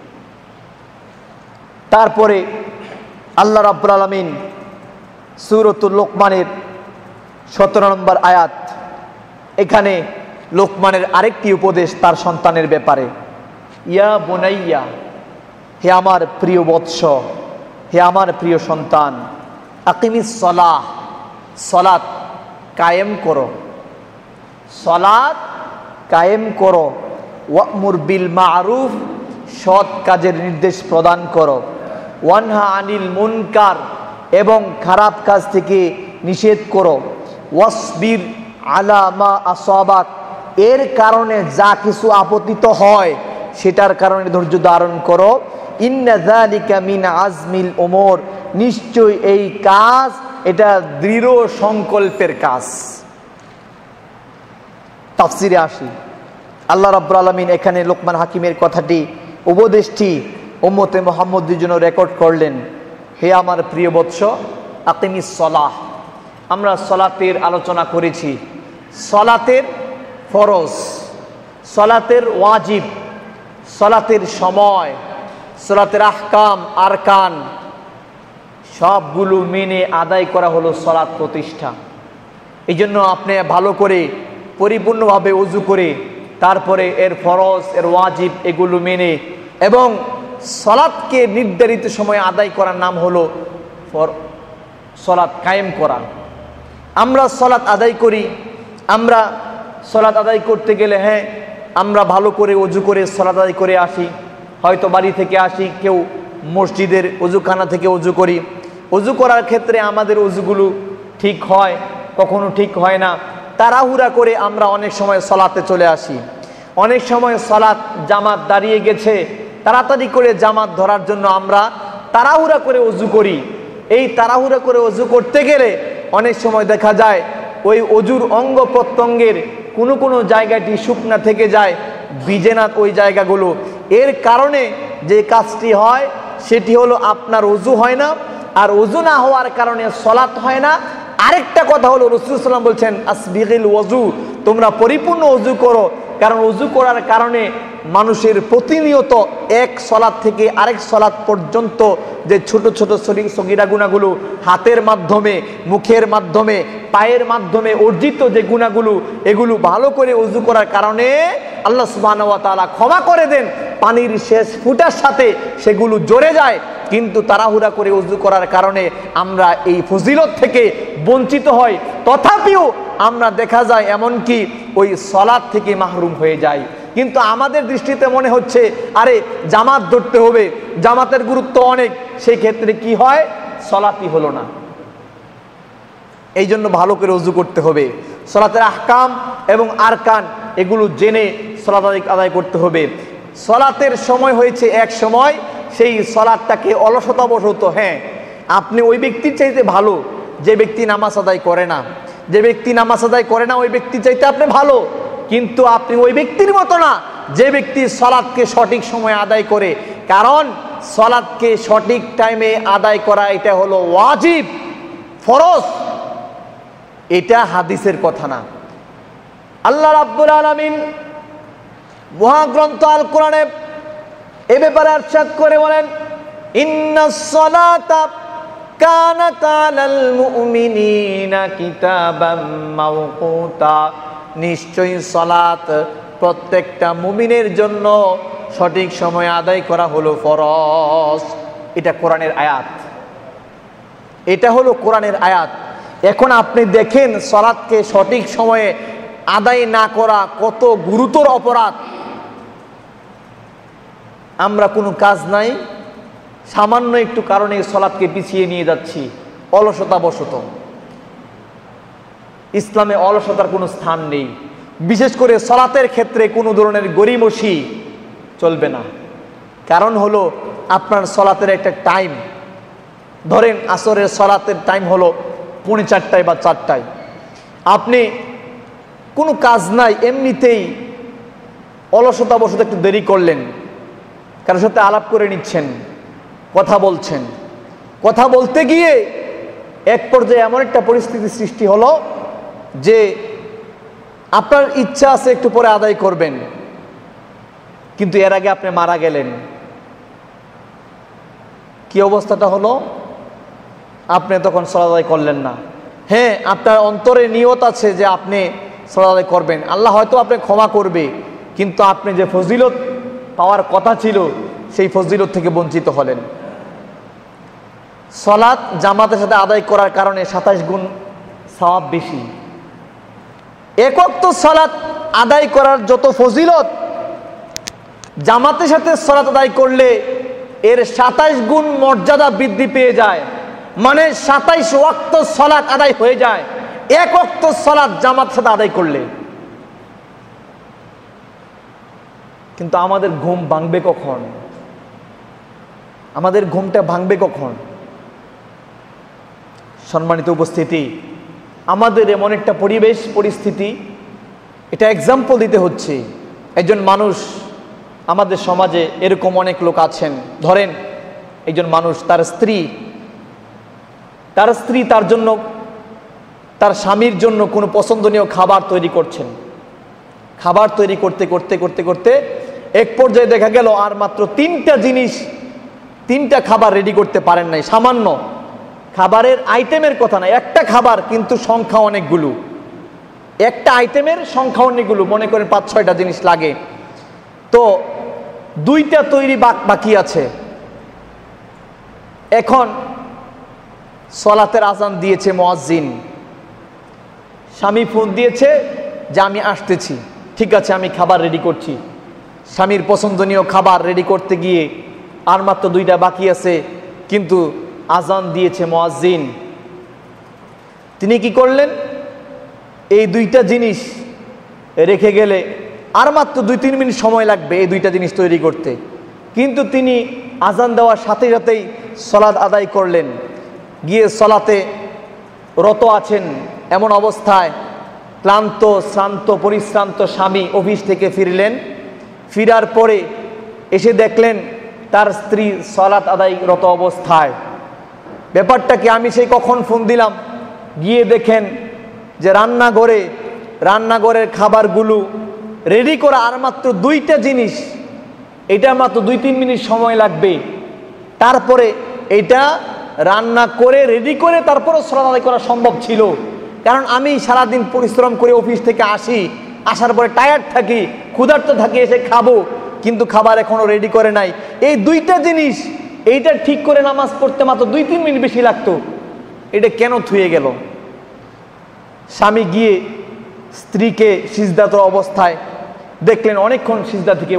Speaker 1: তারপরে আল্লাহ রাব্বুল আলামিন সূরাতুল লোকমানের 17 নম্বর আয়াত, এখানে লোকমানের আরেকটি উপদেশ তার সন্তানের ব্যাপারে। ইয়া বুনাইয়া, হে আমার প্রিয় বৎস, হে আমার প্রিয় সন্তান, আকিমিস সালাহ, সালাত কায়েম করো, সালাত কায়েম করো, ওয়ামুর বিল মারুফ, সৎ কাজের নির্দেশ প্রদান করো, ওয়ানহা আনিল মুনকার, এবং খারাপ কাজ থেকে নিষেধ করো, ওয়াসবির আলা মা আসাবাক, এর কারণে যা কিছু আপতিত হয় সেটার কারণে ধৈর্য ধারণ করো, ইন্না যালিকা মিন আজমিল উমুর, নিশ্চয় এই কাজ এটা দৃঢ় সংকল্পের কাজ। তাফসিরে আসি, আল্লাহ রাব্বুল আলামিন এখানে লোকমান হাকিমের কথাটি, উপদেশটি উম্মতে মুহাম্মদের জন্য রেকর্ড করলেন। হে আমার প্রিয় বৎস, আকিমিস সালাহ, আমরা সালাতের আলোচনা করেছি। সালাতের ফরজ, সালাতের ওয়াজিব, সালাতের সময়, সালাতের আহকাম, আরকান, সবগুলো মেনে আদায় করা হলো সালাত প্রতিষ্ঠা। এই জন্য আপনি ভালো করে পরিপূর্ণভাবে ওযু করে, তারপরে এর ফরজ, এর ওয়াজিব, এগুলো মেনে এবং সালাতকে নির্ধারিত সময়ে আদায় করার নাম হলো সালাত কায়েম করা। আমরা সালাত আদায় করি, আমরা সালাত আদায় করতে গেলে আমরা ভালো করে ওযু করে সালাত আদায় করে আসি। হয়তো বাড়ি থেকে আসি, কেউ মসজিদের ওযুখানা থেকে ওযু করি। ওযু করার ক্ষেত্রে আমাদের ওযুগুলো ঠিক হয়, কখনো ঠিক হয় না। তাড়াহুড়া করে আমরা অনেক সময় সালাতে চলে আসি। অনেক সময় সালাত জামাত দাঁড়িয়ে গেছে, তাড়াতাড়ি করে জামাত ধরার জন্য আমরা তাড়াহুড়া করে ওযু করি। এই তাড়াহুড়া করে ওযু করতে গেলে অনেক সময় দেখা যায় ওই ওযুর অঙ্গ প্রত্যঙ্গের কোনো কোনো জায়গাটি শুকনা থেকে যায়, ভিজে না ওই জায়গাগুলো। এর কারণে যে কাজটি হয় সেটি হলো আপনার ওযু হয় না, আর ওযু না হওয়ার কারণে সালাত হয় না, আরেকটা কথা হলো, রাসূল সাল্লাল্লাহু আলাইহি ওয়াসাল্লাম বলছেন আসবিগিল ওযু, তোমরা পরিপূর্ণ ওযু করো। কারণ ওযু করার কারণে মানুষের প্রতিনিয়ত এক সলাত থেকে আরেক সলাত পর্যন্ত যে ছোট ছোট সগীরা গুনাহগুলো হাতের মাধ্যমে, মুখের মাধ্যমে, পায়ের মাধ্যমে অর্জিত যে গুনাহগুলো, এগুলো ভালো করে ওযু করার কারণে আল্লাহ সুবহানাহু ওয়া তাআলা ক্ষমা করে দেন। পানির শেষ ফুটার সাথে সেগুলো জড়ে যায়, কিন্তু তাড়াহুড়া করে ওযু করার কারণে আমরা এই ফজিলত থেকে বঞ্চিত হই। তথাপিও আমরা দেখা যায় এমনকি ওই সলাত থেকে মাহরুম হয়ে যাই। কিন্তু আমাদের দৃষ্টিতে মনে হচ্ছে আরে জামাত ধরতে হবে, জামাতের গুরুত্ব অনেক, সেই ক্ষেত্রে কি হয়, সলাতই হলো না। এই জন্য ভালো করে ওযু করতে হবে, সলাতের আহকাম এবং আরকান এগুলো জেনে সলাত আদায় করতে হবে। সলাতের সময় হয়েছে এক সময়, সেই সলাতটাকে অলসতাবশত, হ্যাঁ আপনি ওই ব্যক্তির চাইতে ভালো যে ব্যক্তি নামাজ আদায় করে না, যে ব্যক্তি নামাজ আদায় করে না ওই ব্যক্তির চাইতে আপনি ভালো, কিন্তু আপনি ওই ব্যক্তির মতো না যে ব্যক্তি সলাতকে সঠিক সময়ে আদায় করে। কারণ সলাতকে সঠিক টাইমে আদায় করা এটা হলো ওয়াজিব, ফরজ, এটা হাদিসের কথা না। আল্লাহ রাব্বুল আলামিন মহাগ্রন্থ আল কোরআনে এ ব্যাপারে ইরশাদ করে বলেন, ইন্নাস সালাতা কানাত আলাল মুমিনিনা কিতাবাম মাওকুতা, নিশ্চয়ই সালাত প্রত্যেকটা মুমিনের জন্য সঠিক সময়ে আদায় করা হলো ফরজ। এটা কোরআনের আয়াত, এটা হলো কোরআনের আয়াত। এখন আপনি দেখেন সালাতকে সঠিক সময়ে আদায় না করা কত গুরুতর অপরাধ। আমরা কোনো কাজ নাই, সামান্য একটু কারণে সালাতকে পিছিয়ে নিয়ে যাচ্ছি অলসতাবশত। ইসলামে অলসতার কোনো স্থান নেই, বিশেষ করে সালাতের ক্ষেত্রে কোনো ধরনের গড়িমসি চলবে না। কারণ হলো আপনার সালাতের একটা টাইম, ধরেন আসরের সালাতের টাইম হলো 4:30 বা 4টায়, আপনি কোনো কাজ নাই এমনিতেই অলসতাবশত একটু দেরি করলেন, কারোর সাথে আলাপ করে নিচ্ছেন, কথা বলছেন, কথা বলতে গিয়ে এক পর্যায়ে এমন একটা পরিস্থিতি সৃষ্টি হলো যে আপনার ইচ্ছা আছে একটু পরে আদায় করবেন, কিন্তু এর আগে আপনি মারা গেলেন। কি অবস্থাটা হলো? আপনি তখন সালাত আদায় করলেন না। হ্যাঁ, আপনার অন্তরে নিয়ত আছে যে আপনি সালাত আদায় করবেন, আল্লাহ হয়তো আপনি ক্ষমা করবে, কিন্তু আপনি যে ফজিলত পাওয়ার কথা ছিল সেই ফজিলত থেকে বঞ্চিত হলেন। সালাত জামাতের সাথে আদায় করার কারণে 27 গুণ সওয়াব বেশি। এক ওয়াক্ত সালাত আদায় করার যত ফজিলত, জামাতের সাথে সালাত আদায় করলে এর 27 গুণ মর্যাদা বৃদ্ধি পেয়ে যায়। মানে 27 ওয়াক্ত সালাত আদায় হয়ে যায় এক ওয়াক্ত সালাত জামাতের সাথে আদায় করলে। কিন্তু আমাদের ঘুম ভাঙবে কখন? আমাদের ঘুমটা ভাঙবে কখন? সম্মানিত উপস্থিতি, আমাদের এমন একটা পরিবেশ পরিস্থিতি, এটা এক্সাম্পল দিতে হচ্ছে। একজন মানুষ, আমাদের সমাজে এরকম অনেক লোক আছেন, ধরেন একজন মানুষ তার স্ত্রী তার জন্য, তার স্বামীর জন্য কোনো পছন্দনীয় খাবার তৈরি করছেন। খাবার তৈরি করতে করতে করতে করতে এক পর্যায়ে দেখা গেল আর মাত্র 3টা খাবার রেডি করতে পারেন নাই। সামান্য খাবারের আইটেমের কথা না, একটা খাবার কিন্তু সংখ্যা অনেকগুলো, একটা আইটেমের সংখ্যা অনেকগুলো, মনে করেন 5-6টা জিনিস লাগে, তো 2টা তৈরি বাকি আছে। এখন সালাতের আজান দিয়েছে মুয়াজ্জিন, স্বামী ফোন দিয়েছে যে আমি আসতেছি, ঠিক আছে আমি খাবার রেডি করছি। স্বামীর পছন্দনীয় খাবার রেডি করতে গিয়ে আর মাত্র 2টা বাকি আছে, কিন্তু আজান দিয়েছে মুয়াজ্জিন। তিনি কি করলেন? এই 2টা জিনিস রেখে গেলে আর মাত্র 2-3 মিনিট সময় লাগবে এই 2টা জিনিস তৈরি করতে, কিন্তু তিনি আজান দেওয়ার সাথে সাথেই সালাত আদায় করলেন। গিয়ে সালাতে রত আছেন, এমন অবস্থায় ক্লান্ত শ্রান্ত পরিশ্রান্ত স্বামী অফিস থেকে ফিরলেন। ফিরার পরে এসে দেখলেন তার স্ত্রী সালাত আদায়রত অবস্থায়। ব্যাপারটা কি, আমি সেই কখন ফোন দিলাম, গিয়ে দেখেন যে রান্নাঘরের খাবারগুলো রেডি করা আর মাত্র 2টা জিনিস, এটা মাত্র 2-3 মিনিট সময় লাগবে। তারপরে এটা রান্না করে রেডি করে তারপরে সালাত আদায় করা সম্ভব ছিল। কারণ আমি সারাদিন পরিশ্রম করে অফিস থেকে আসার পরে টায়ার্ড থাকি, ক্ষুধার্ত থাকি, এসে খাবো, কিন্তু খাবার এখনো রেডি করে নাই। এই 2টা জিনিস এইটা ঠিক করে নামাজ পড়তে মাত্র 2-3 মিনিট বেশি লাগতো, এটা কেন থুয়ে গেল? স্বামী গিয়ে স্ত্রীকে সিজদাত অবস্থায় দেখলেন অনেকক্ষণ সিজদা থেকে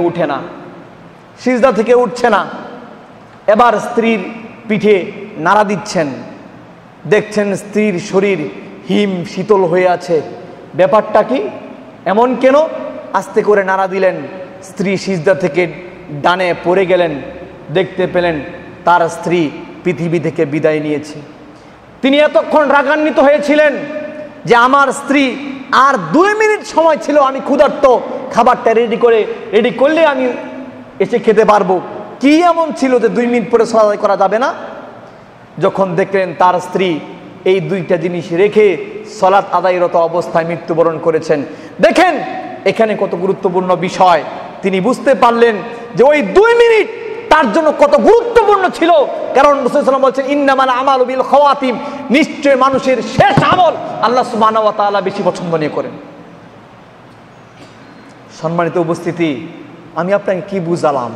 Speaker 1: উঠছে না। এবার স্ত্রীর পিঠে নাড়া দিচ্ছেন, দেখছেন স্ত্রীর শরীর হিম শীতল হয়ে আছে। ব্যাপারটা কি, এমন কেন? আস্তে করে নাড়া দিলেন, স্ত্রী সিজদা থেকে ডানে পড়ে গেলেন। দেখতে পেলেন তার স্ত্রী পৃথিবী থেকে বিদায় নিয়েছে। তিনি এতক্ষণ রাগান্বিত হয়েছিলেন যে আমার স্ত্রী আর 2 মিনিট সময় ছিল, আমি ক্ষুধার্ত, খাবারটা রেডি করলে আমি এসে খেতে পারবো। কি এমন ছিল যে 2 মিনিট পরে সালাত আদায় করা যাবে না? যখন দেখলেন তার স্ত্রী এই 2টা জিনিস রেখে সালাত আদায়রত অবস্থায় মৃত্যুবরণ করেছেন, দেখেন এখানে কত গুরুত্বপূর্ণ বিষয়। তিনি বুঝতে পারলেন যে ওই 2 মিনিট তার জন্য কত গুরুত্বপূর্ণ ছিল। কারণ রাসূল সাল্লাল্লাহু আলাইহি ওয়াসাল্লাম বলেছেন, ইন্নামাল আমালু বিল খাওয়াতিম, নিশ্চয় মানুষের শেষ আমল আল্লাহ সুবহানাহু ওয়া তাআলা বেশি পছন্দনীয় করেন। সম্মানিত উপস্থিতি, আমি আপনাকে কি বুঝালাম?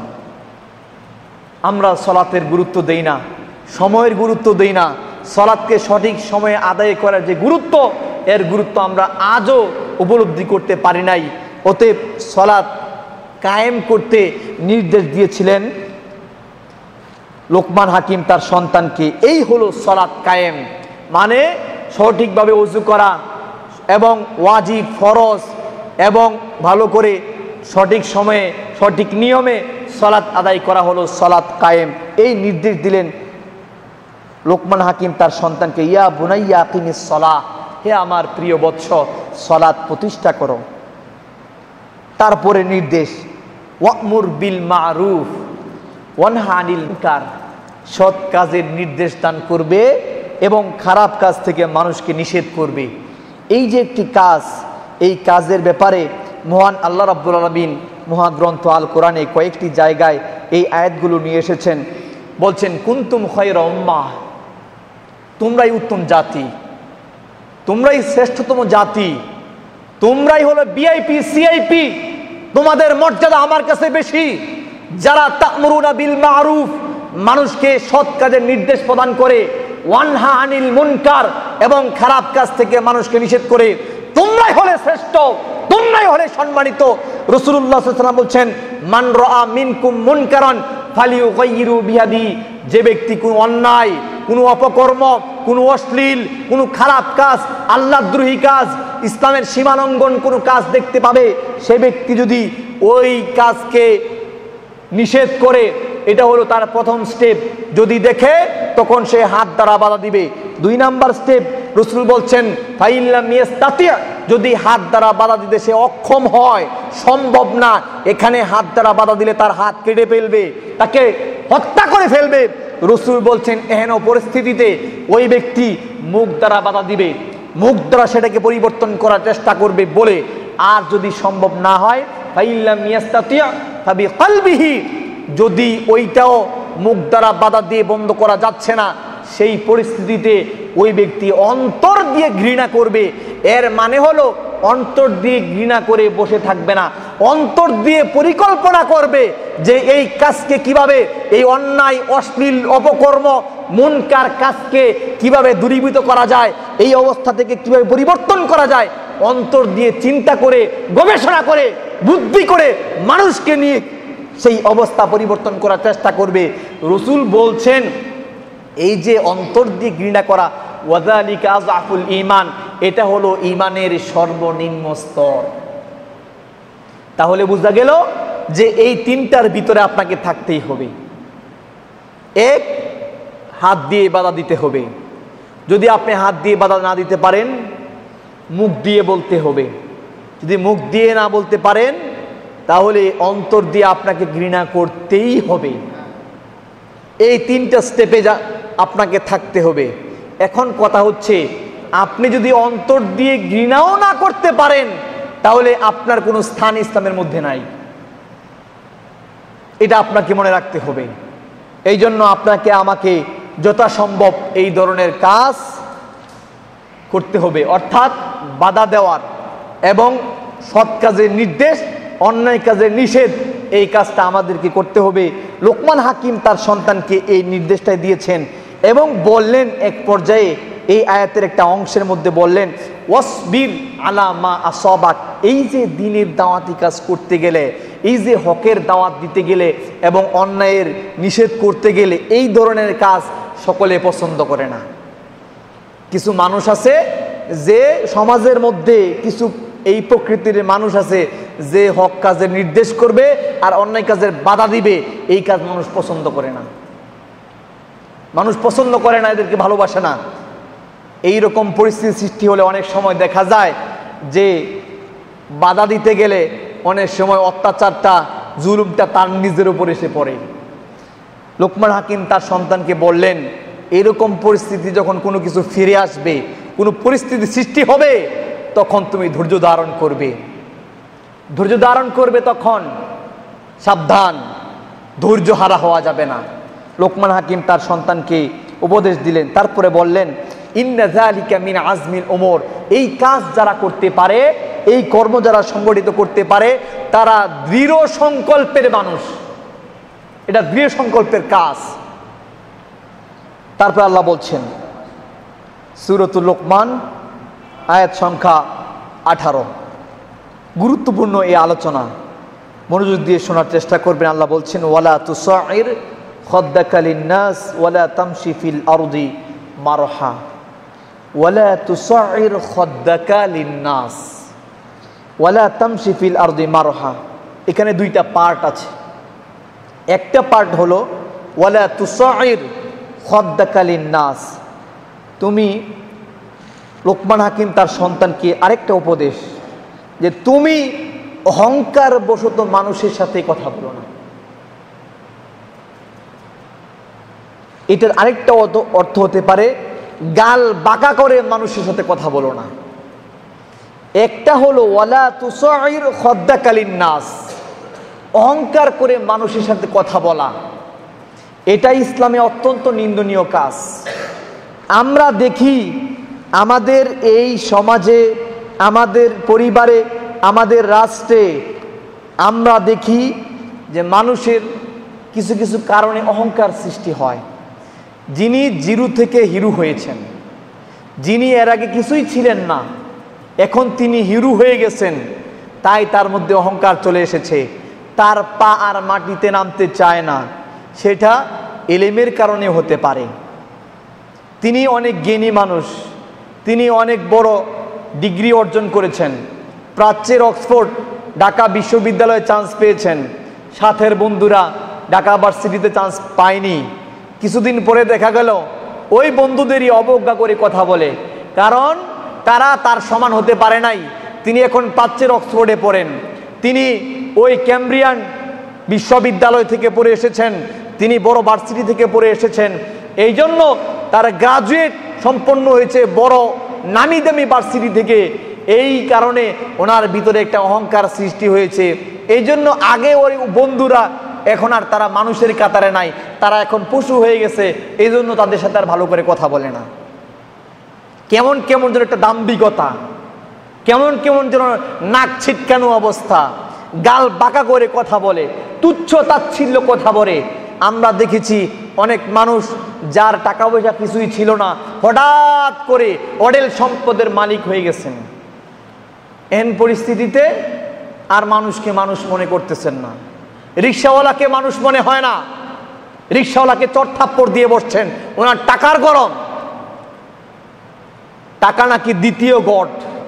Speaker 1: আমরা সালাতের গুরুত্ব দেই না, সময়ের গুরুত্ব দেই না। সালাতকে সঠিক সময়ে আদায় করার যে গুরুত্ব, এর গুরুত্ব আমরা আজও উপলব্ধি করতে পারি নাই। অতএব সালাত কায়েম করতে নির্দেশ দিয়েছিলেন লোকমান হাকিম তার সন্তানকে। এই হলো সালাত কায়েম, মানে সঠিকভাবে ওযু করা এবং ওয়াজিব ফরজ এবং ভালো করে সঠিক সময়ে সঠিক নিয়মে সালাত আদায় করা হলো সালাত কায়েম। এই নির্দেশ দিলেন লোকমান হাকিম তার সন্তানকে, ইয়া বুনাইয়া আকিমিস সালাহ, হে আমার প্রিয় বৎস, সালাত প্রতিষ্ঠা করো। তারপরে নির্দেশ, ওয়া'মুর বিল মা'রুফ ওয়ানহা আনিল মুনকার, সৎ কাজের নির্দেশ দান করবে এবং খারাপ কাজ থেকে মানুষকে নিষেধ করবে। এই যে একটি কাজ, এই কাজের ব্যাপারে মহান আল্লাহ রাব্বুল আলামিন মহাগ্রন্থ আল কোরআনে কয়েকটি জায়গায় এই আয়াতগুলো নিয়ে এসেছেন। বলছেন, কুনতুম খায়রা উম্মাহ, তোমরাই উত্তম জাতি, তোমরাই শ্রেষ্ঠতম জাতি, তোমরাই হলো ভিআইপি সিআইপি, তোমাদের মর্যাদা আমার কাছে বেশি। যারা তা'মুরুনা বিল মা'রুফ, মানুষকে সৎ কাজের নির্দেশ প্রদান করে, ওয়ানহা আনিল মুনকার, এবং খারাপ কাজ থেকে মানুষকে নিষেধ করে, তোমরাই হলে শ্রেষ্ঠ, তোমরাই হলে সম্মানিত। রাসূলুল্লাহ সাল্লাল্লাহু আলাইহি ওয়াসাল্লাম বলছেন, মান রাআ মিনকুম মুনকারান ফালিয়ুগাইয়িরু বিয়াদি, যে ব্যক্তি কোনো অন্যায়, কোনো অপকর্ম, কোনো অশ্লীল, কোনো খারাপ কাজ, আল্লাহদ্রোহী কাজ, ইসলামের সীমালঙ্ঘন কোনো কাজ দেখতে পাবে, সে ব্যক্তি যদি ওই কাজকে নিষেধ করে, এটা হলো তার প্রথম স্টেপ। যদি দেখে তখন সে হাত দ্বারা বাধা দিবে। 2 নাম্বার স্টেপ, রাসূল বলছেন, ফাইল্লাম ইয়াস্তাতি, যদি হাত দ্বারা বাধা দিতে সে অক্ষম হয়, সম্ভব না, এখানে হাত দ্বারা বাধা দিলে তার হাত কেটে ফেলবে, তাকে হত্যা করে ফেলবে। রাসূল বলছেন, এহেন পরিস্থিতিতে ওই ব্যক্তি মুখ দ্বারা বাধা দিবে, মুখ দ্বারা সেটাকে পরিবর্তন করার চেষ্টা করবে বলে। আর যদি সম্ভব না হয়, ফাইল্লাম ইয়াস্তাতি ফাবিকলবিহি, যদি ওইটাও মুখ দ্বারা বাধা দিয়ে বন্ধ করা যাচ্ছে না, সেই পরিস্থিতিতে ওই ব্যক্তি অন্তর দিয়ে ঘৃণা করবে। এর মানে হলো অন্তর দিয়ে ঘৃণা করে বসে থাকবে না, অন্তর দিয়ে পরিকল্পনা করবে যে এই কাজকে কিভাবে, এই অন্যায় অশ্লীল অপকর্ম মুনকার কাজকে কিভাবে দূরীভূত করা যায়, এই অবস্থা থেকে কিভাবে পরিবর্তন করা যায়, অন্তর দিয়ে চিন্তা করে, গবেষণা করে, বুদ্ধি করে মানুষকে নিয়ে সেই অবস্থা পরিবর্তন করার চেষ্টা করবে। রাসূল বলছেন, এই যে অন্তর দিয়ে ঘৃণা করা, ওয়াযালিকা আযআফুল ঈমান, এটা হলো ঈমানের সর্বনিম্ন স্তর। তাহলে বোঝা গেল যে এই 3টার ভিতরে আপনাকে থাকতেই হবে। 1, হাত দিয়ে বাধা দিতে হবে। যদি আপনি হাত দিয়ে বাধা না দিতে পারেন, মুখ দিয়ে বলতে হবে। যদি মুখ দিয়ে না বলতে পারেন, তাহলে অন্তর দিয়ে আপনাকে ঘৃণা করতেই হবে। এই 3টা স্টেপে আপনাকে থাকতে হবে। এখন কথা হচ্ছে, আপনি যদি অন্তর দিয়ে ঘৃণাও না করতে পারেন, তাহলে আপনার কোনো স্থান ইসলামের মধ্যে নাই। এটা আপনাকে মনে রাখতে হবে। এই জন্য আপনাকে আমাকে যথাসম্ভব এই ধরনের কাজ করতে হবে, অর্থাৎ বাধা দেওয়ার এবং সৎ কাজের নির্দেশ, অন্যায় কাজের নিষেধ, এই কাজটা আমাদেরকে করতে হবে। লোকমান হাকিম তার সন্তানকে এই নির্দেশটাই দিয়েছেন এবং বললেন, এক পর্যায়ে এই আয়াতের একটা অংশের মধ্যে বললেন, ওয়াসবির আলা মা আসাবাক। এই যে দ্বীনের দাওয়াতি কাজ করতে গেলে, এই যে হকের দাওয়াত দিতে গেলে এবং অন্যায়ের নিষেধ করতে গেলে, এই ধরনের কাজ সকলে পছন্দ করে না। কিছু মানুষ আছে যে সমাজের মধ্যে, কিছু এই প্রকৃতির মানুষ আছে যে হক কাজের নির্দেশ করবে আর অন্যায় কাজের বাধা দিবে। এই কাজ মানুষ পছন্দ করে না, মানুষ পছন্দ করে না, এদেরকে ভালোবাসে না। এই রকম পরিস্থিতি সৃষ্টি হলে অনেক সময় দেখা যায় যে বাধা দিতে গেলে অনেক সময় অত্যাচারটা, জুলুমটা তার নিজের উপর এসে পড়ে। লোকমান হাকিম তার সন্তানকে বললেন, এরকম পরিস্থিতি যখন কোনো কিছু ফিরে আসবে, কোনো পরিস্থিতি সৃষ্টি হবে, তখন তুমি ধৈর্য ধারণ করবে, ধৈর্য ধারণ করবে। তখন সাবধান, ধৈর্য হারা হওয়া যাবে না। লোকমান হাকিম তার সন্তানকে উপদেশ দিলেন। তারপরে বললেন, ইন্না যালিকা মিন আজমিল উমুর। এই কাজ যারা করতে পারে, এই কর্ম যারা সংগঠিত করতে পারে, তারা দৃঢ় সংকল্পের মানুষ। এটা দৃঢ় সংকল্পের কাজ। তারপর আল্লাহ বলছেন সূরাতুল লোকমান আয়াত সংখ্যা 18। গুরুত্বপূর্ণ এই আলোচনা, মনোযোগ দিয়ে শোনার চেষ্টা করবেন। আল্লাহ বলছেন, ওয়ালা তুসাইর খাদ্দাকা লিন্নাস ওয়ালা তামশি ফিল আরদি মারহা। ওয়ালা তুসাইর খাদ্দাকা লিন্নাস ওয়ালা তামশি ফিল আরদি মারহা। এখানে দুইটা পার্ট আছে। একটা পার্ট হলো ওয়ালা তুসাইর খাদ্দাকা লিন্নাস। তুমি, লোকমান হাকিম তার সন্তানকে আরেকটা উপদেশ, যে তুমি অহংকার বশত মানুষের সাথে কথা বলো না। এটার আরেকটা অর্থ হতে পারে গাল বাঁকা করে মানুষের সাথে কথা বলো না। একটা হলো ওয়ালা তুসাইর খাদ্দাকা লিন্নাস, অহংকার করে মানুষের সাথে কথা বলা। এটা ইসলামে অত্যন্ত নিন্দনীয় কাজ। আমরা দেখি আমাদের এই সমাজে, আমাদের পরিবারে, আমাদের রাষ্ট্রে আমরা দেখি যে মানুষের কিছু কিছু কারণে অহংকার সৃষ্টি হয়। যিনি জিরো থেকে হিরো হয়েছেন, যিনি এর আগে কিছুই ছিলেন না, এখন তিনি হিরো হয়ে গেছেন, তাই তার মধ্যে অহংকার চলে এসেছে। তার পা আর মাটিতে নামতে চায় না। সেটা এলেমের কারণে হতে পারে। তিনি অনেক জ্ঞানী মানুষ, তিনি অনেক বড় ডিগ্রি অর্জন করেছেন, প্রাচ্যের অক্সফোর্ড, ঢাকা বিশ্ববিদ্যালয়ে চান্স পেয়েছেন, সাথের বন্ধুরা ঢাকা ভার্সিটিতে চান্স পায়নি। কিছুদিন পরে দেখা গেল ওই বন্ধুদেরই অবজ্ঞা করে কথা বলে, কারণ তারা তার সমান হতে পারে নাই। তিনি এখন প্রাচ্যের অক্সফোর্ডে পড়েন, তিনি ওই ক্যামব্রিয়ান বিশ্ববিদ্যালয় থেকে পড়ে এসেছেন, তিনি বড় ভার্সিটি থেকে পড়ে এসেছেন। এই জন্য তার গ্রাজুয়েট সম্পন্ন হয়েছে বড় নামি দামি ভার্সিটি থেকে। এই কারণে ওনার ভিতরে একটা অহংকার সৃষ্টি হয়েছে। এই জন্য আগে ওই বন্ধুরা এখন আর তারা মানুষের কাতারে নাই, তারা এখন পশু হয়ে গেছে। এই জন্য তাদের সাথে আর ভালো করে কথা বলে না। কেমন কেমন যেন একটা দাম্ভিকতা, কেমন কেমন যেন নাক ছিটকানো অবস্থা, গাল বাঁকা করে কথা বলে, তুচ্ছ তাচ্ছিল্য কথা বলে। আমরা দেখেছি অনেক মানুষ যার টাকা পয়সা কিছুই ছিল না, হঠাৎ করে অডেল সম্পদের মালিক হয়ে গেছেন। এন পরিস্থিতিতে আর মানুষকে মানুষ মনে করতেছেন না, রিক্সাওয়ালাকে মানুষ মনে হয় না। রিক্সাওয়ালাকে চড়থাপ্পড় দিয়ে বসছেন, ওনার টাকার গরম। টাকা নাকি দ্বিতীয় god,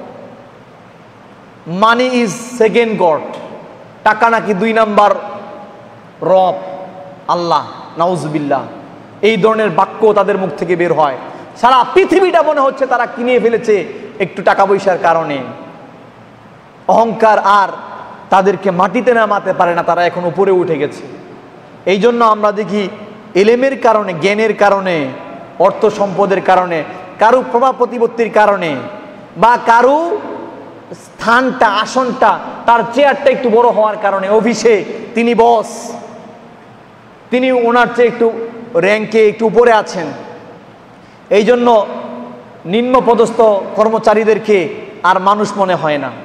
Speaker 1: money is second god. টাকা নাকি 2 নাম্বার রব, আল্লাহ, নাউজুবিল্লাহ। এই ধরনের বাক্য তাদের মুখ থেকে বের হয়। সারা পৃথিবীটা মনে হচ্ছে তারা কিনে ফেলেছে একটু টাকা পয়সার কারণে। অহংকার আর তাদেরকে মাটিতে নামাতে পারে না, তারা এখন উপরে উঠে গেছে। এই জন্য আমরা দেখি এলেমের কারণে, জ্ঞানের কারণে, অর্থ সম্পদের কারণে কারো প্রভাব প্রতিপত্তির কারণে বা কারো স্থানটা আসনটা তার চেয়ারটা একটু বড় হওয়ার কারণে অফিসে তিনি বস, তিনি ওনার চেয়ে একটু র্যাঙ্কে একটু উপরে আছেন, এই জন্য নিম্ন পদস্থ কর্মচারীদেরকে আর মানুষ মনে হয় না।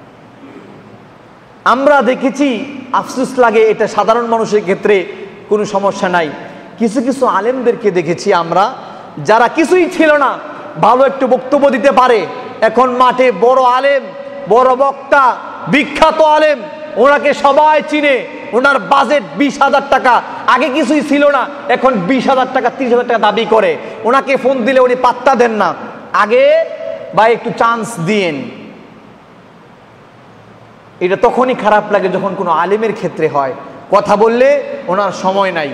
Speaker 1: আমরা দেখেছি, আফসোস লাগে, এটা সাধারণ মানুষের ক্ষেত্রে কোনো সমস্যা নাই। কিছু কিছু আলেমদেরকে দেখেছি আমরা, যারা কিছুই ছিল না, ভালো একটু বক্তব্য দিতে পারে, এখন মাঠে বড় আলেম, বড় বক্তা, বিখ্যাত আলেম, ওনাকে সবাই চিনে। ওনার বাজেট 20,000 টাকা, আগে কিছুই ছিল না, এখন 20,000 টাকা 30,000 টাকা দাবি করে। ওনাকে ফোন দিলে উনি পাত্তা দেন না, আগে ভাই একটু চান্স দিয়েন। এটা তখনই খারাপ লাগে যখন কোনো আলেমের ক্ষেত্রে হয়, কথা বললে ওনার সময় নাই।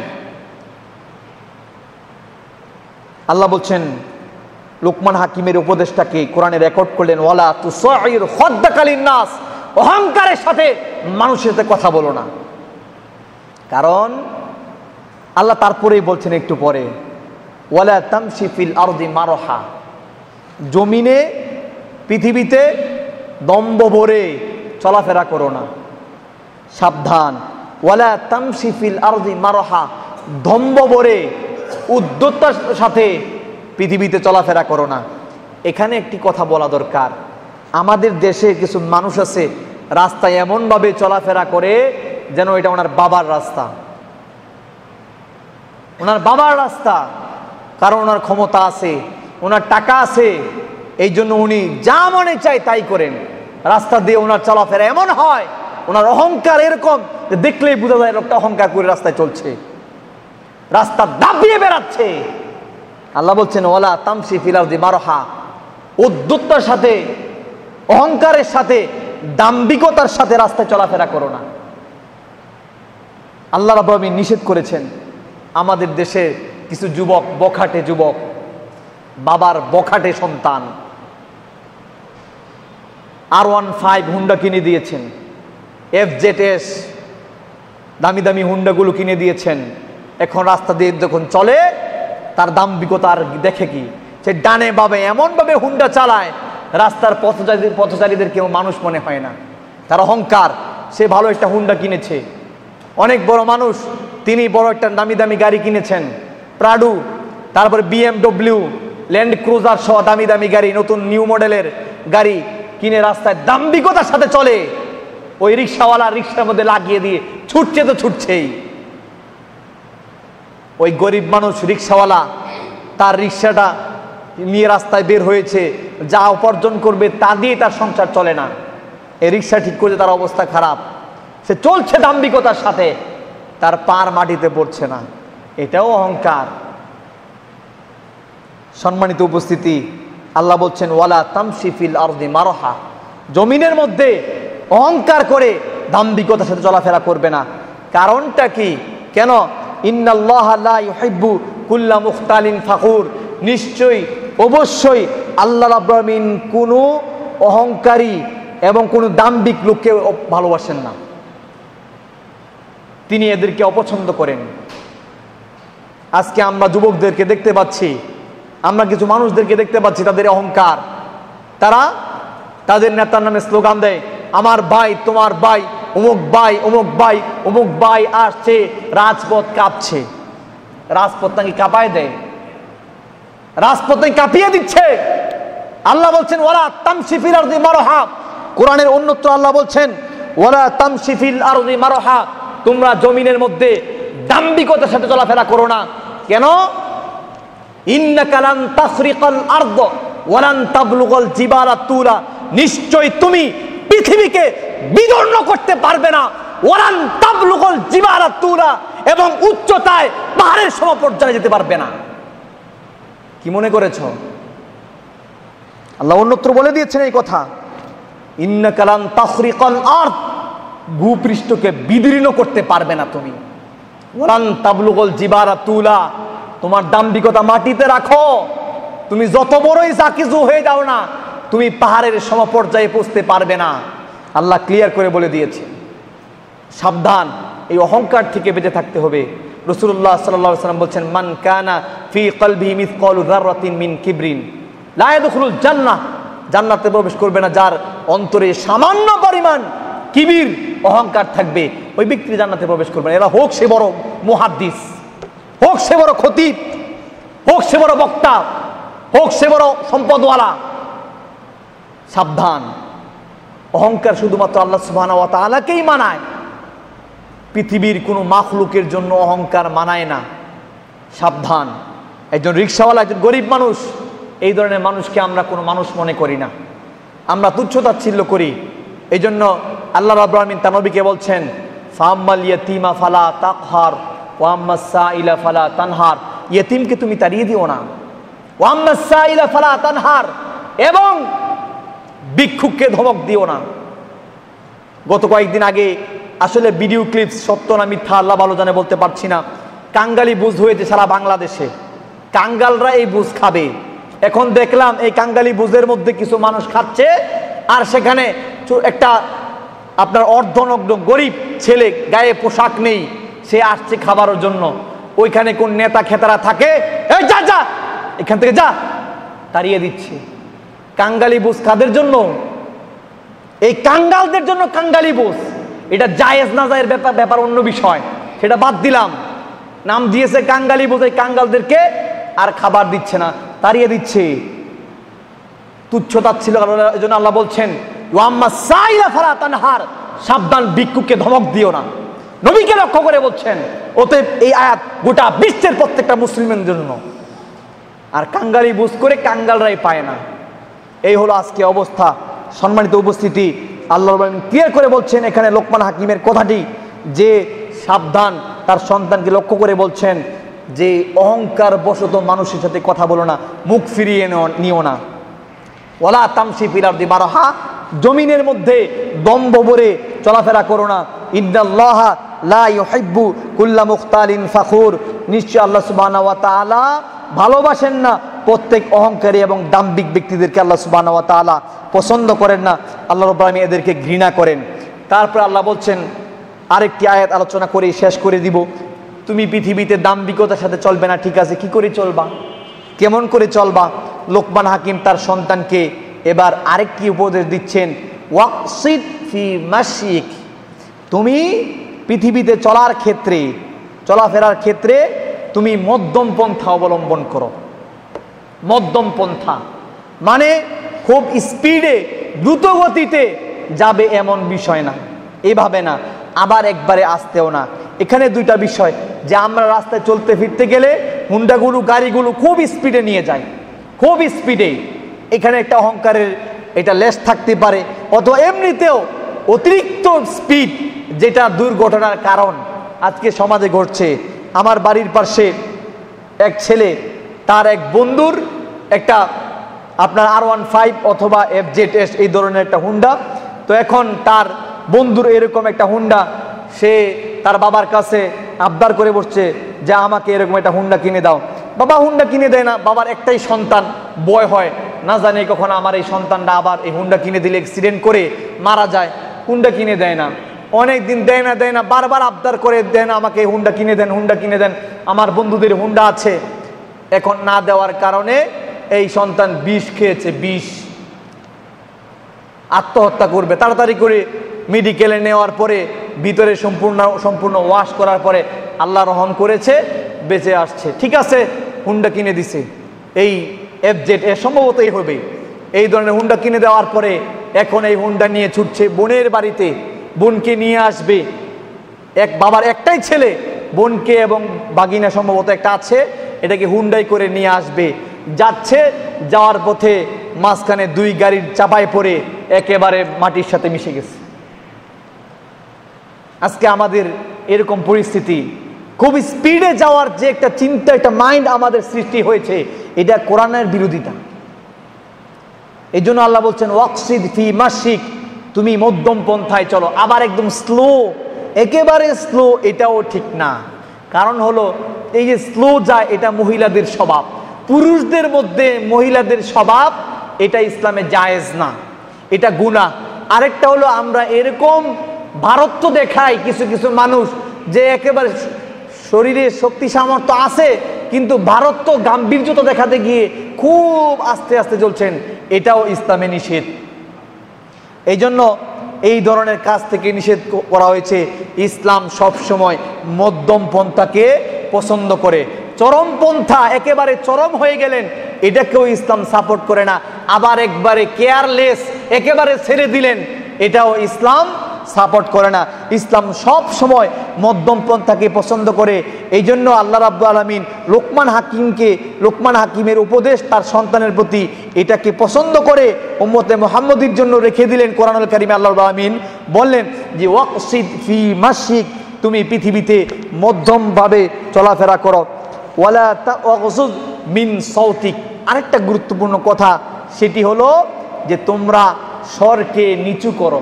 Speaker 1: আল্লাহ বলছেন, লোকমান হাকিমের উপদেশটাকে কোরআনে রেকর্ড করলেন, ওয়ালা তুসাইর খাদ্দাকা লিন্নাস, অহংকারের সাথে মানুষের সাথে কথা বলো না। কারণ আল্লাহ তারপরেই বলছেন একটু পরে, ওয়ালা তামশি ফিল আরদি মারহা, জমিনে পৃথিবীতে দম্ভ ভরে চলাফেরা করো না, সাবধান। ওয়ালা তামশি ফিল আরদি মারহা, দম্ভ ভরে উদ্যতার সাথে পৃথিবীতে চলাফেরা করো না। এখানে একটি কথা বলা দরকার, আমাদের দেশে কিছু মানুষ আছে রাস্তায় এমনভাবে চলাফেরা করে যেন এটা ওনার বাবার রাস্তা, ওনার বাবার রাস্তা। কারণ ওনার ক্ষমতা আছে, ওনার টাকা আছে, এই জন্য উনি যা মনে চায় তাই করেন। রাস্তা দিয়ে ওনার চলাফেরা এমন হয়, ওনার অহংকার এরকম যে দেখলেই বোঝা যায় লোকটা অহংকার করে রাস্তায় চলছে, রাস্তা দাবিয়ে বেড়াচ্ছে। আল্লাহ বলছেন, ওয়ালা তামশি ফিল আরদি মারহা, উদ্যতার সাথে, অহংকারের সাথে, দাম্ভিকতার সাথে রাস্তায় চলাফেরা করো না। আল্লাহ রাব্বুল আলামিন নিষেধ করেছেন। আমাদের দেশে কিছু যুবক, বখাটে যুবক, বাবার বখাটে সন্তান, R15 হুন্ডা কিনে দিয়েছেন, FZS দামি দামি হুন্ডাগুলো কিনে দিয়েছেন। এখন রাস্তা দিয়ে যখন চলে, তার দাম্ভিকতা আর দেখে কি, সে ডানে বামে এমনভাবে হুন্ডা চালায়, রাস্তার পথচারীদের কেউ মানুষ মনে হয় না। তার অহংকার, সে ভালো একটা হুন্ডা কিনেছে। অনেক বড় মানুষ, তিনি বড় একটা দামি দামি গাড়ি কিনেছেন, প্রাডু, তারপরে BMW, ল্যান্ড ক্রুজার সহ দামি দামি গাড়ি, নতুন নিউ মডেলের গাড়ি কিনে রাস্তায় দাম্ভিকতার সাথে চলে। ওই রিক্সাওয়ালা রিক্সার মধ্যে লাগিয়ে দিয়ে ছুটছে তো ছুটছেই। ওই গরিব মানুষ রিক্সাওয়ালা তার রিক্সাটা নিয়ে রাস্তায় বের হয়েছে, যা উপার্জন করবে তা দিয়ে তার সংসার চলে না। এই রিক্সা ঠিক করতে তার অবস্থা খারাপ, সে চলছে দাম্ভিকতার সাথে, তার পার মাটিতে পড়ছে না। এটাও অহংকার। সম্মানিত উপস্থিতি, আল্লাহ বলছেন, ওয়ালা তামশি ফিল আরদি মারহা, জমিনের মধ্যে অহংকার করে দাম্ভিকতার সাথে চলাফেরা করবে না। কারণটা কি? কেন? ইন্নাল্লাহা লা ইউহিব্বু কুল্লা মুখতালিন ফাখুর, নিশ্চয়ই অবশ্যই আল্লাহ রাব্বুল আলামিন কোনো অহংকারী এবং কোনো দাম্ভিক লোককে ভালোবাসেন না, তিনি এদেরকে অপছন্দ করেন। আজকে আমরা যুবকদেরকে দেখতে পাচ্ছি, আমরা কিছু মানুষদেরকে দেখতে পাচ্ছি, তাদের অহংকার, তারা তাদের নেতার নামে স্লোগান দেয়, আমার ভাই, তোমার ভাই, অমুক ভাই, অমুক ভাই, অমুক ভাই আসছে, রাজপথ কাঁপছে। রাজপথ নাকি কাঁপায় দেয়, রাজপথ নাকি কাঁপিয়ে দিচ্ছে। আল্লাহ বলছেন, ওয়ালা তামশি ফিল আরদি মারহা, কোরআনের অন্যত্র আল্লাহ বলছেন, ওয়ালা তামশি ফিল আরদি মারহা, তোমরা জমিনের মধ্যে দাম্ভিকতার সাথে চলাফেরা করো না। কেন? ইন্নাকা লান তাখরিকাল আরদ ওয়া লান তাবলুগাল জিবালা তুলা, নিশ্চয় তুমি পৃথিবীকে বিদীর্ণ করতে পারবে না, ওয়া লান তাবলুগাল জিবালা তুলা, এবং উচ্চতায় পাহাড়ের সমপর্যায়ে যেতে পারবে না। কি মনে করেছ? আল্লাহ অন্যত্র বলে দিয়েছেন এই কথা, ইন্নাকা লান তাখরিকাল আরদ, ভূপৃষ্ঠকে বিদীর্ণ করতে পারবে না তুমি। ওয়া লান তাবলুগাল জিবালা তুলা, তোমার দাম্ভিকতা মাটিতে রাখো। তুমি যত বড়ই যা কিছু হয়ে যাও না, তুমি পাহাড়ের সমপর্যায়ে পৌঁছতে পারবে না। আল্লাহ ক্লিয়ার করে বলে দিয়েছে। সাবধান, এই অহংকার থেকে বেঁচে থাকতে হবে। রাসূলুল্লাহ সাল্লাল্লাহু আলাইহি ওয়াসাল্লাম বলছেন, মান কানা ফি কলবিহি মিসকালু যাররাতিন মিন কিবরিন লা ইয়াদখুলুল জান্নাহ, জান্নাতে প্রবেশ করবে না যার অন্তরে সামান্য পরিমাণ কিবির অহংকার থাকবে, ওই ব্যক্তি জান্নাতে প্রবেশ করবে না। এরা হোক সে বড় মুহাদ্দিস, হোক সে বড় খতিব, হোক সে বড় বক্তা, হোক সে বড় সম্পদওয়ালা, সাবধান। অহংকার শুধুমাত্র আল্লাহ সুবহানাহু ওয়া তাআলাকেই মানায়, পৃথিবীর কোনো মাখলুকের জন্য অহংকার মানায় না। সাবধান। একজন রিকশাওয়ালা, একজন গরিব মানুষ, এই ধরনের মানুষকে আমরা কোনো মানুষ মনে করি না, আমরা তুচ্ছ-তাচ্ছিল্য করি। এই জন্য আল্লাহ রাব্বুল আলামিন তার নবীকে বলছেন, ফাম্মাল ইয়াতীমা ফালা তাকহার ওয়া আম্মাস সাইলা ফালা তানহার, ইয়েতিমকে তুমি তাড়িয়ে দিও না, ওয়া আম্মাস সাইলা ফালা তানহার, এবং ভিক্ষুককে ধমক দিও না। গত কয়েকদিন আগে, আসলে ভিডিও ক্লিপস সত্য না মিথ্যা আল্লাহ ভালো জানে, বলতে পারছি না, কাঙ্গালি বুঝ হয়েছে সারা বাংলাদেশে। কাঙ্গালরা এই বুঝ খাবে। এখন দেখলাম এই কাঙ্গালি বুঝের মধ্যে কিছু মানুষ খাচ্ছে, আর সেখানে একটা আপনার অর্ধনগ্ন গরিব ছেলে, গায়ে পোশাক নেই, সে আসছে খাবারের জন্য। ওইখানে কোন নেতা খেতারা থাকে, এই যা যা এখান থেকে যা, তাড়িয়ে দিচ্ছে। কাঙ্গালি বুঝ কাদের জন্য? এই কাঙ্গালদের জন্য কাঙ্গালি বুঝ। এটা জায়েজ না জায়েজ ব্যাপার অন্য বিষয়, সেটা বাদ দিলাম। নাম দিয়েছে কাঙ্গালি বুঝ, এই কাঙ্গালদেরকে আর খাবার দিচ্ছে না, তাড়িয়ে দিচ্ছে। তুচ্ছ-তাচ্ছিল্য। এই জন্য আল্লাহ বলছেন, ওয়া আম্মাস সাইলা ফালা তানহার, সাবধান, ভিক্ষুককে ধমক দিও না। নবীকে লক্ষ্য করে বলছেন। অতএব এই আয়াত গোটা বিশ্বের প্রত্যেকটা মুসলিমের জন্য। আর কাঙ্গালি বুঝ করে কাঙ্গালরাই পায় না। এই হলো আজকে অবস্থা। সম্মানিত উপস্থিতি, আল্লাহ ক্লিয়ার করে বলছেন এখানে লোকমান হাকিমের কথাটি, যে সাবধান, তার সন্তানকে লক্ষ্য করে বলছেন যে অহংকার বশত মানুষের সাথে কথা বলো না, মুখ ফিরিয়ে নিও না। ওয়ালা তামশি ফিল আরদি মারহা, জমিনের মধ্যে দম্ভ ভরে চলাফেরা করো না। ইন্নাল্লাহা লা ইউহিব্বু কুল্লা মুখতালিন ফাখুর, নিশ্চয় আল্লাহ সুবহানাহু ওয়া তাআলা ভালোবাসেন না প্রত্যেক অহংকারী এবং দাম্ভিক ব্যক্তিদেরকে। আল্লাহ সুবহানাহু ওয়া তাআলা পছন্দ করেন না, আল্লাহ রাব্বুল আলামিন এদেরকে ঘৃণা করেন। তারপর আল্লাহ বলছেন, আরেকটি আয়াত আলোচনা করে শেষ করে দিব। তুমি পৃথিবীতে দাম্ভিকতার সাথে চলবে না, ঠিক আছে, কি করে চলবা, কেমন করে চলবা? লোকমান হাকিম তার সন্তানকে এবার আরেকটি উপদেশ দিচ্ছেন, ওয়াকসিদ ফি মাশিক, তুমি পৃথিবীতে চলার ক্ষেত্রে, চলাফেরার ক্ষেত্রে তুমি মধ্যম পন্থা অবলম্বন করো। মধ্যম পন্থা মানে খুব স্পিডে, দ্রুত গতিতে যাবে এমন বিষয় না, এভাবে না, আবার একবারে আসতেও না। এখানে দুইটা বিষয়, যে আমরা রাস্তায় চলতে ফিরতে গেলে হুন্ডাগুলো, গাড়িগুলো খুব স্পিডে নিয়ে যায়, খুব স্পিডে। এখানে একটা অহংকারের এটা লেশ থাকতে পারে, অথবা এমনিতেও অতিরিক্ত স্পিড, যেটা দুর্ঘটনার কারণ আজকে সমাজে ঘটছে। আমার বাড়ির পাশে এক ছেলে, তার এক বন্ধুর একটা আপনার R15 অথবা FZS এই ধরনের একটা হুন্ডা। তো এখন তার বন্ধুর এরকম একটা হুন্ডা, সে তার বাবার কাছে আবদার করে বসছে যে আমাকে এরকম একটা হুন্ডা কিনে দাও। বাবা হুন্ডা কিনে দেয় না। বাবার একটাই সন্তান, ভয় হয়, না জানি কখন আমার এই সন্তানটা আবার এই হুন্ডা কিনে দিলে অ্যাক্সিডেন্ট করে মারা যায়, হুন্ডা কিনে দেয় না। অনেক দিন দেয় না, বারবার আবদার করে, দেন আমাকে হুন্ডা কিনে দেন, হুন্ডা কিনে দেন, আমার বন্ধুদের হুন্ডা আছে। এখন না দেওয়ার কারণে এই সন্তান বিষ খেয়েছে, বিষ, আত্মহত্যা করবে। তাড়াতাড়ি করে মেডিকেলে নেওয়ার পরে ভিতরে সম্পূর্ণ ওয়াশ করার পরে আল্লাহ রহম করেছে, বেঁচে আসছে। ঠিক আছে, হুন্ডা কিনে দিছে, এই FZS সম্ভবতই হবে। এই ধরনের হুন্ডা কিনে দেওয়ার পরে এখন এই হুন্ডা নিয়ে ছুটছে বোনের বাড়িতে, বোনকে নিয়ে আসবে। এক বাবার একটাই ছেলে, বোনকে এবং বাগিনা সম্ভবত একটা আছে, এটাকে হুন্ডাই করে নিয়ে আসবে। যাচ্ছে, যাওয়ার পথে মাঝখানে দুই গাড়ির চাপায় পড়ে একেবারে মাটির সাথে মিশে গেছে। আজকে আমাদের এরকম পরিস্থিতি, খুব স্পিডে যাওয়ার যে একটা চিন্তা, একটা মাইন্ড আমাদের সৃষ্টি হয়েছে, এটা কোরআনের বিরোধিতা। এই জন্য আল্লাহ বলছেন, ওয়াকসিদ ফি মাশিক, তুমি মধ্যম পন্থায় চলো। আবার একদম স্লো, একেবারে স্লো, এটাও ঠিক না। কারণ হলো এই যে স্লো যায়, এটা মহিলাদের স্বভাব। পুরুষদের মধ্যে মহিলাদের স্বভাব, এটা ইসলামে জায়েজ না, এটা গুনাহ। আরেকটা হলো আমরা এরকম ভারত্ব দেখাই কিছু কিছু মানুষ, যে একেবারে শরীরে শক্তি সামর্থ্য আছে, কিন্তু ভারত্ব গাম্ভীর্যতা দেখাতে গিয়ে খুব খুব আস্তে আস্তে চলছেন, এটাও ইসলামে নিষেধ। এই জন্য এই ধরনের কাজ থেকে নিষেধ করা হয়েছে। ইসলাম সবসময় মধ্যম পন্থাকে পছন্দ করে। চরমপন্থা একেবারে চরম হয়ে গেলেন, এটাকেও ইসলাম সাপোর্ট করে না। আবার একবারে কেয়ারলেস একেবারে ছেড়ে দিলেন, এটাও ইসলাম সাপোর্ট করে না। ইসলাম সব সময় মধ্যম পন্থাকে পছন্দ করে। এই জন্য আল্লাহ রাব্বুল আলামিন লোকমান হাকিমের উপদেশ তার সন্তানের প্রতি এটাকে পছন্দ করে উম্মতে মুহাম্মদীর জন্য রেখে দিলেন। কোরআনুল কারীমে আল্লাহ রাব্বুল আলামিন বললেন যে ওয়াকসিদ ফি মাশিক, তুমি পৃথিবীতে মধ্যমভাবে চলাফেরা করো। ওয়ালা তাগযুজ মিন সাউতিক, আরেকটা গুরুত্বপূর্ণ কথা, সেটি হলো যে তোমরা স্বরকে নিচু করো,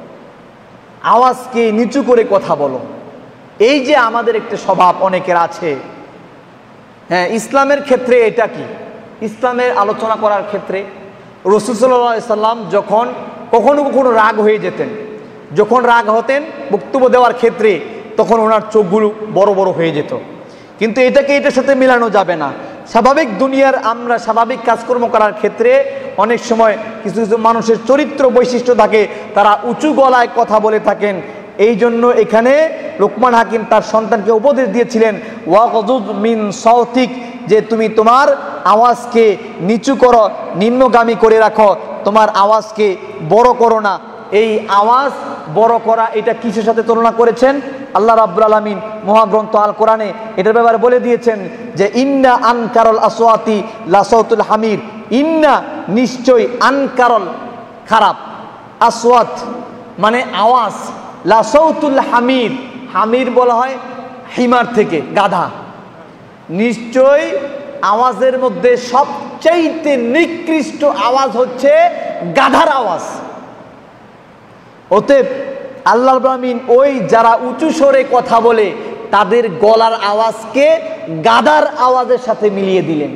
Speaker 1: আওয়াজকে নিচু করে কথা বলো। এই যে আমাদের একটা স্বভাব অনেকের আছে, হ্যাঁ, ইসলামের ক্ষেত্রে এটা কি, ইসলামের আলোচনা করার ক্ষেত্রে রাসূল সাল্লাল্লাহু আলাইহি সাল্লাম যখন কখনো কখনো রাগ হয়ে যেতেন, যখন রাগ হতেন বক্তব্য দেওয়ার ক্ষেত্রে, তখন ওনার চোখগুলো বড় বড় হয়ে যেত। কিন্তু এটার সাথে মেলানো যাবে না। স্বাভাবিক দুনিয়ার আমরা স্বাভাবিক কাজকর্ম করার ক্ষেত্রে অনেক সময় কিছু কিছু মানুষের চরিত্র বৈশিষ্ট্য থাকে, তারা উঁচু গলায় কথা বলে থাকেন। এই জন্য এখানে লোকমান হাকিম তার সন্তানকে উপদেশ দিয়েছিলেন ওয়াগযুজ মিন সাউতিক, যে তুমি তোমার আওয়াজকে নিচু করো, নিম্নগামী করে রাখো, তোমার আওয়াজকে বড় করো না। এই আওয়াজ বড় করা এটা কিসের সাথে তুলনা করেছেন? আল্লাহ রাব্বুল আলামিন মহাগ্রন্থ আল কোরআনে এটার ব্যাপারে বলে দিয়েছেন যে ইন্না আনকারল আসওয়াতি লা সাউতুল হামির, ইন্না নিশ্চয়, আনকারল খারাপ, আসওয়াত মানে আওয়াজ, লা সাউতুল হামির, হামির বলা হয় হিমার থেকে, গাধা। নিশ্চয় আওয়াজের মধ্যে সবচাইতে নিকৃষ্ট আওয়াজ হচ্ছে গাধার আওয়াজ। অতএব আল্লাহ রাব্বুল আলামিন ওই যারা উঁচু স্বরে কথা বলে তাদের গলার আওয়াজকে গাধার আওয়াজের সাথে মিলিয়ে দিলেন।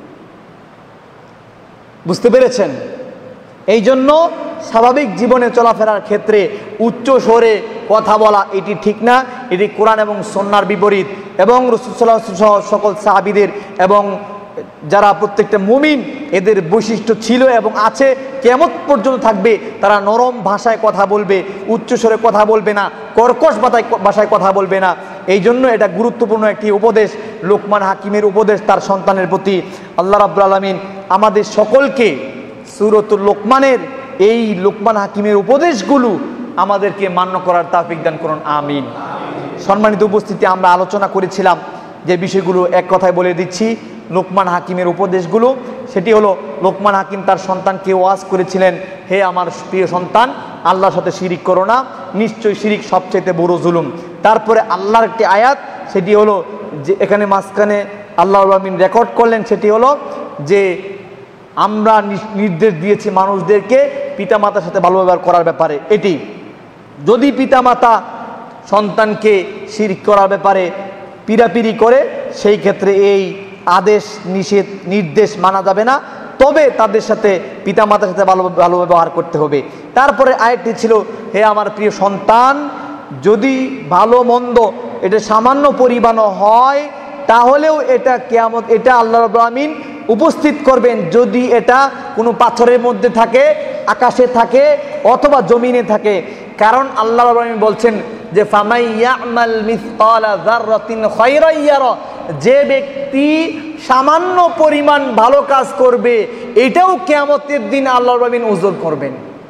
Speaker 1: বুঝতে পেরেছেন? এই জন্য স্বাভাবিক জীবনে চলাফেরার ক্ষেত্রে উচ্চ স্বরে কথা বলা এটি ঠিক না, এটি কোরআন এবং সুন্নাহর বিপরীত। এবং রাসূল সাল্লাল্লাহু আলাইহি ওয়াসাল্লাম সহ সকল সাহাবীদের এবং যারা প্রত্যেকটা মুমিন, এদের বৈশিষ্ট্য ছিল এবং আছে, কিয়ামত পর্যন্ত থাকবে। তারা নরম ভাষায় কথা বলবে, উচ্চস্বরে কথা বলবে না, কর্কশ ভাষায় কথা বলবে না। এই জন্য এটা গুরুত্বপূর্ণ একটি উপদেশ, লোকমান হাকিমের উপদেশ তার সন্তানের প্রতি। আল্লাহ রাব্বুল আলামিন আমাদের সকলকে সূরাতুল লোকমানের এই লোকমান হাকিমের উপদেশগুলো আমাদেরকে মান্য করার তৌফিক দান করুন, আমিন। সম্মানিত উপস্থিতি, আমরা আলোচনা করেছিলাম যে বিষয়গুলো এক কথায় বলে দিচ্ছি। লোকমান হাকিমের উপদেশগুলো, সেটি হলো লোকমান হাকিম তার সন্তানকে ওয়াজ করেছিলেন, হে আমার প্রিয় সন্তান, আল্লাহর সাথে শিরিক করো না, নিশ্চয়ই শিরিক সবচেয়ে বড় জুলুম। তারপরে আল্লাহর একটি আয়াত, সেটি হলো যে এখানে মাঝখানে আল্লাহ রাব্বুল আলামিন রেকর্ড করলেন, সেটি হলো যে আমরা নির্দেশ দিয়েছি মানুষদেরকে পিতামাতার সাথে ভালো ব্যবহার করার ব্যাপারে। এটি যদি পিতামাতা সন্তানকে শিরক করার ব্যাপারে পিরাপিরি করে, সেই ক্ষেত্রে এই আদেশ নিষেধ নির্দেশ মানা যাবে না, তবে তাদের সাথে পিতামাতার সাথে ভালো ব্যবহার করতে হবে। তারপরে আরেকটি ছিল, হে আমার প্রিয় সন্তান, যদি ভালো মন্দ এটা সামান্য পরিমাণও হয়, তাহলেও এটা কিয়ামত, এটা আল্লাহ রাব্বুল আলামিন উপস্থিত করবেন। যদি এটা কোনো পাথরের মধ্যে থাকে, আকাশে থাকে, অথবা জমিনে থাকে। কারণ আল্লাহ রাব্বুল আলামিন বলছেন যে ফামাই ইয়ামাল মিসকালা যাররাতিন খায়রান ইয়ারা, যে ব্যক্তি সামান্য পরিমাণ ভালো কাজ করবে, এটাও কিয়ামতের দিন আল্লাহ রাব্বুল আলামিন ওজন করবেন।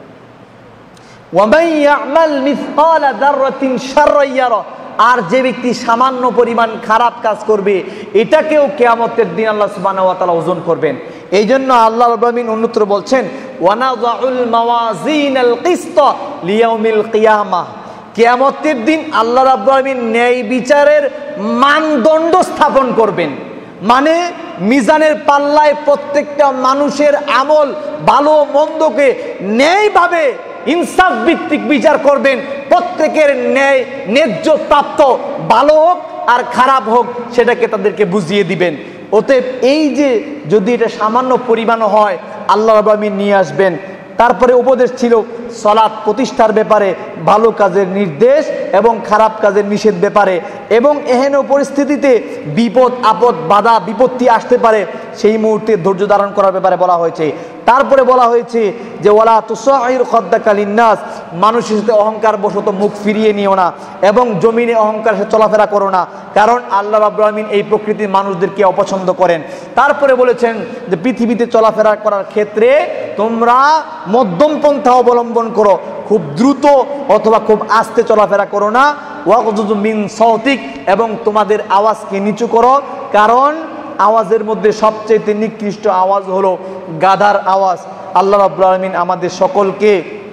Speaker 1: ওয়ামাই ইয়ামাল মিসকালা যাররাতিন শাররান ইয়ারা, আর যে ব্যক্তি সামান্য পরিমাণ খারাপ কাজ করবে, এটাকেও কিয়ামতের দিন আল্লাহ সুবহানাহু ওয়া তাআলা ওজন করবেন। এই জন্য আল্লাহ রাব্বুল আলামিন অন্যত্র বলছেন ওয়ানাযাউল মাওয়াজিনাল কিসত লিয়াউমিল কিয়ামাহ, কিয়ামতের দিন আল্লাহ রাব্বুল আলামিন ন্যায় বিচারের মানদণ্ড স্থাপন করবেন। মানে মিজানের পাল্লায় প্রত্যেকটা মানুষের আমল ভালো মন্দকে ন্যায়ভাবে ইনসাফ ভিত্তিক বিচার করবেন। প্রত্যেকের ন্যায্য প্রাপ্ত, ভালো হোক আর খারাপ হোক, সেটাকে তাদেরকে বুঝিয়ে দিবেন। অতএব এই যে যদি এটা সামান্য পরিমাণ হয়, আল্লাহ রাব্বুল আলামিন নিয়ে আসবেন তারপরে উপদেশ ছিল সালাত প্রতিষ্ঠার ব্যাপারে, ভালো কাজের নির্দেশ এবং খারাপ কাজের নিষেধ ব্যাপারে, এবং এহেন পরিস্থিতিতে বিপদ আপদ বাধা বিপত্তি আসতে পারে সেই মুহূর্তে ধৈর্য ধারণ করার ব্যাপারে বলা হয়েছে। তারপরে বলা হয়েছে যে ওয়ালা তুসাইর খাদ্দাকা লিন্নাস, মানুষের সাথে অহংকার বশত মুখ ফিরিয়ে নিও না এবং জমিনে অহংকার সাথে চলাফেরা করো না, কারণ আল্লাহ রাব্বুল আলামিন এই প্রকৃতির মানুষদেরকে অপছন্দ করেন। তারপরে বলেছেন যে পৃথিবীতে চলাফেরা করার ক্ষেত্রে তোমরা মধ্যম পন্থা অবলম্বন করো, খুব দ্রুত অথবা খুব আস্তে চলাফেরা করো না। ওয়াগযুযু মিন সাওতিক, এবং তোমাদের আওয়াজকে নিচু করো, কারণ আওয়াজের মধ্যে সবচেয়ে নিকৃষ্ট আওয়াজ হলো গাধার আওয়াজ। আল্লাহ রাব্বুল আলামিন আমাদের সকলকে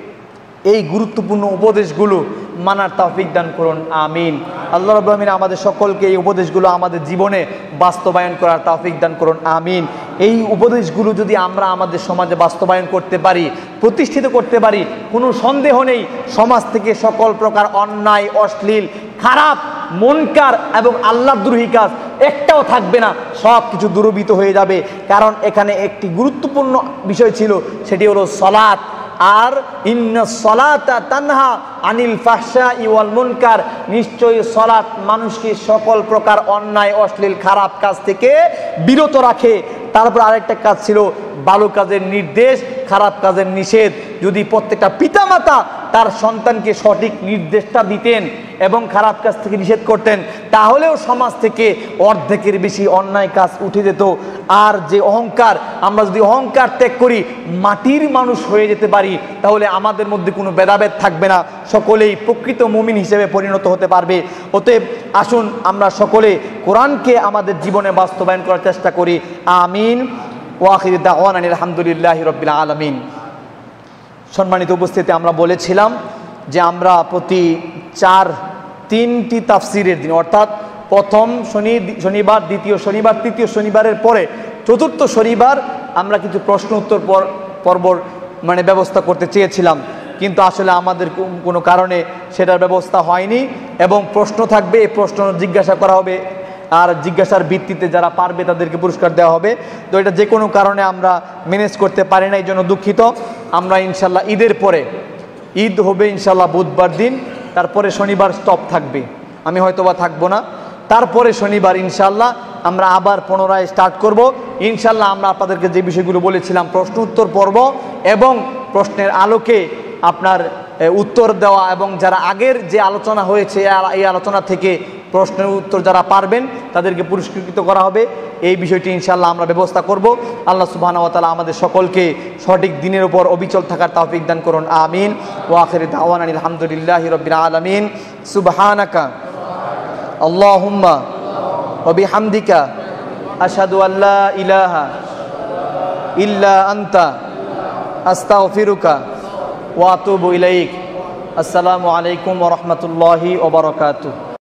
Speaker 1: এই গুরুত্বপূর্ণ উপদেশগুলো মানার তৌফিক দান করুন, আমিন। আল্লাহ রাব্বুল আলামিন আমাদের সকলকে এই উপদেশগুলো আমাদের জীবনে বাস্তবায়ন করার তৌফিক দান করুন, আমিন। এই উপদেশগুলো যদি আমরা আমাদের সমাজে বাস্তবায়ন করতে পারি, প্রতিষ্ঠিত করতে পারি, কোনো সন্দেহ নেই সমাজ থেকে সকল প্রকার অন্যায়, অশ্লীল, খারাপ, মুনকার এবং আল্লাহদ্রোহী কাজ একটাও থাকবে না, সব কিছু দূরীভূত হয়ে যাবে। কারণ এখানে একটি গুরুত্বপূর্ণ বিষয় ছিল, সেটি হলো সালাত। আর ইন্নাস সালাতা তানহা আনিল ফাহশাই ওয়াল মুনকার, নিশ্চয়ই সালাত মানুষকে সকল প্রকার অন্যায়, অশ্লীল, খারাপ কাজ থেকে বিরত রাখে। তারপর আরেকটা কাজ ছিল ভালো কাজের নির্দেশ, খারাপ কাজের নিষেধ। যদি প্রত্যেকটা পিতামাতা তার সন্তানকে সঠিক নির্দেশটা দিতেন এবং খারাপ কাজ থেকে নিষেধ করতেন, তাহলেও সমাজ থেকে অর্ধেকের বেশি অন্যায় কাজ উঠে যেত। আর যে অহংকার, আমরা যদি অহংকার ত্যাগ করি, মাটির মানুষ হয়ে যেতে পারি, তাহলে আমাদের মধ্যে কোনো ভেদাভেদ থাকবে না, সকলেই প্রকৃত মুমিন হিসেবে পরিণত হতে পারবে। অতএব আসুন আমরা সকলে কোরআনকে আমাদের জীবনে বাস্তবায়ন করার চেষ্টা করি, আমিন। ওয়া আখিরু দাওয়ানা আলহামদুলিল্লাহি রাব্বিল আলামিন। সম্মানিত উপস্থিতি, আমরা বলেছিলাম যে আমরা প্রতি 3টি তাফসিরের দিন, অর্থাৎ প্রথম শনিবার, দ্বিতীয় শনিবার, তৃতীয় শনিবারের পরে চতুর্থ শনিবার আমরা কিছু প্রশ্ন উত্তর পর্বর ব্যবস্থা করতে চেয়েছিলাম, কিন্তু আসলে আমাদের কোনো কারণে সেটার ব্যবস্থা হয়নি। এবং প্রশ্ন থাকবে, এই প্রশ্ন জিজ্ঞাসা করা হবে, আর জিজ্ঞাসার ভিত্তিতে যারা পারবে তাদেরকে পুরস্কার দেওয়া হবে। তো এটা যে কোনো কারণে আমরা ম্যানেজ করতে পারি না, এই জন্য দুঃখিত। আমরা ইনশাল্লাহ ঈদের পরে, ঈদ হবে ইনশাল্লাহ বুধবার দিন, তারপরে শনিবার স্টপ থাকবে, আমি হয়তোবা থাকবো না। তারপরে শনিবার ইনশাল্লাহ আমরা আবার পুনরায় স্টার্ট করব। ইনশাল্লাহ আমরা আপনাদেরকে যে বিষয়গুলো বলেছিলাম, প্রশ্ন উত্তর পর্ব এবং প্রশ্নের আলোকে আপনার উত্তর দেওয়া, এবং যারা আগের যে আলোচনা হয়েছে এই আলোচনা থেকে প্রশ্নের উত্তর যারা পারবেন তাদেরকে পুরস্কৃত করা হবে, এই বিষয়টি ইনশাআল্লাহ আমরা ব্যবস্থা করব। আল্লাহ সুবহানাহু ওয়া তাআলা আমাদের সকলকে সঠিক দিনের উপর অবিচল থাকার তৌফিক দান করুন, আমিন। ওয়া আখিরু দাওয়ানা আলহামদুলিল্লাহি রাব্বিল আলামিন। সুবহানাকা আল্লাহুম্মা ওয়া বিহামদিকা আশহাদু আল্লা ইলাহা ইল্লা আনতা আস্তাগফিরুকা ওয়া আতুবু ইলাইক। আসসালামু আলাইকুম ওয়া রাহমাতুল্লাহি ওয়া বারাকাতুহু।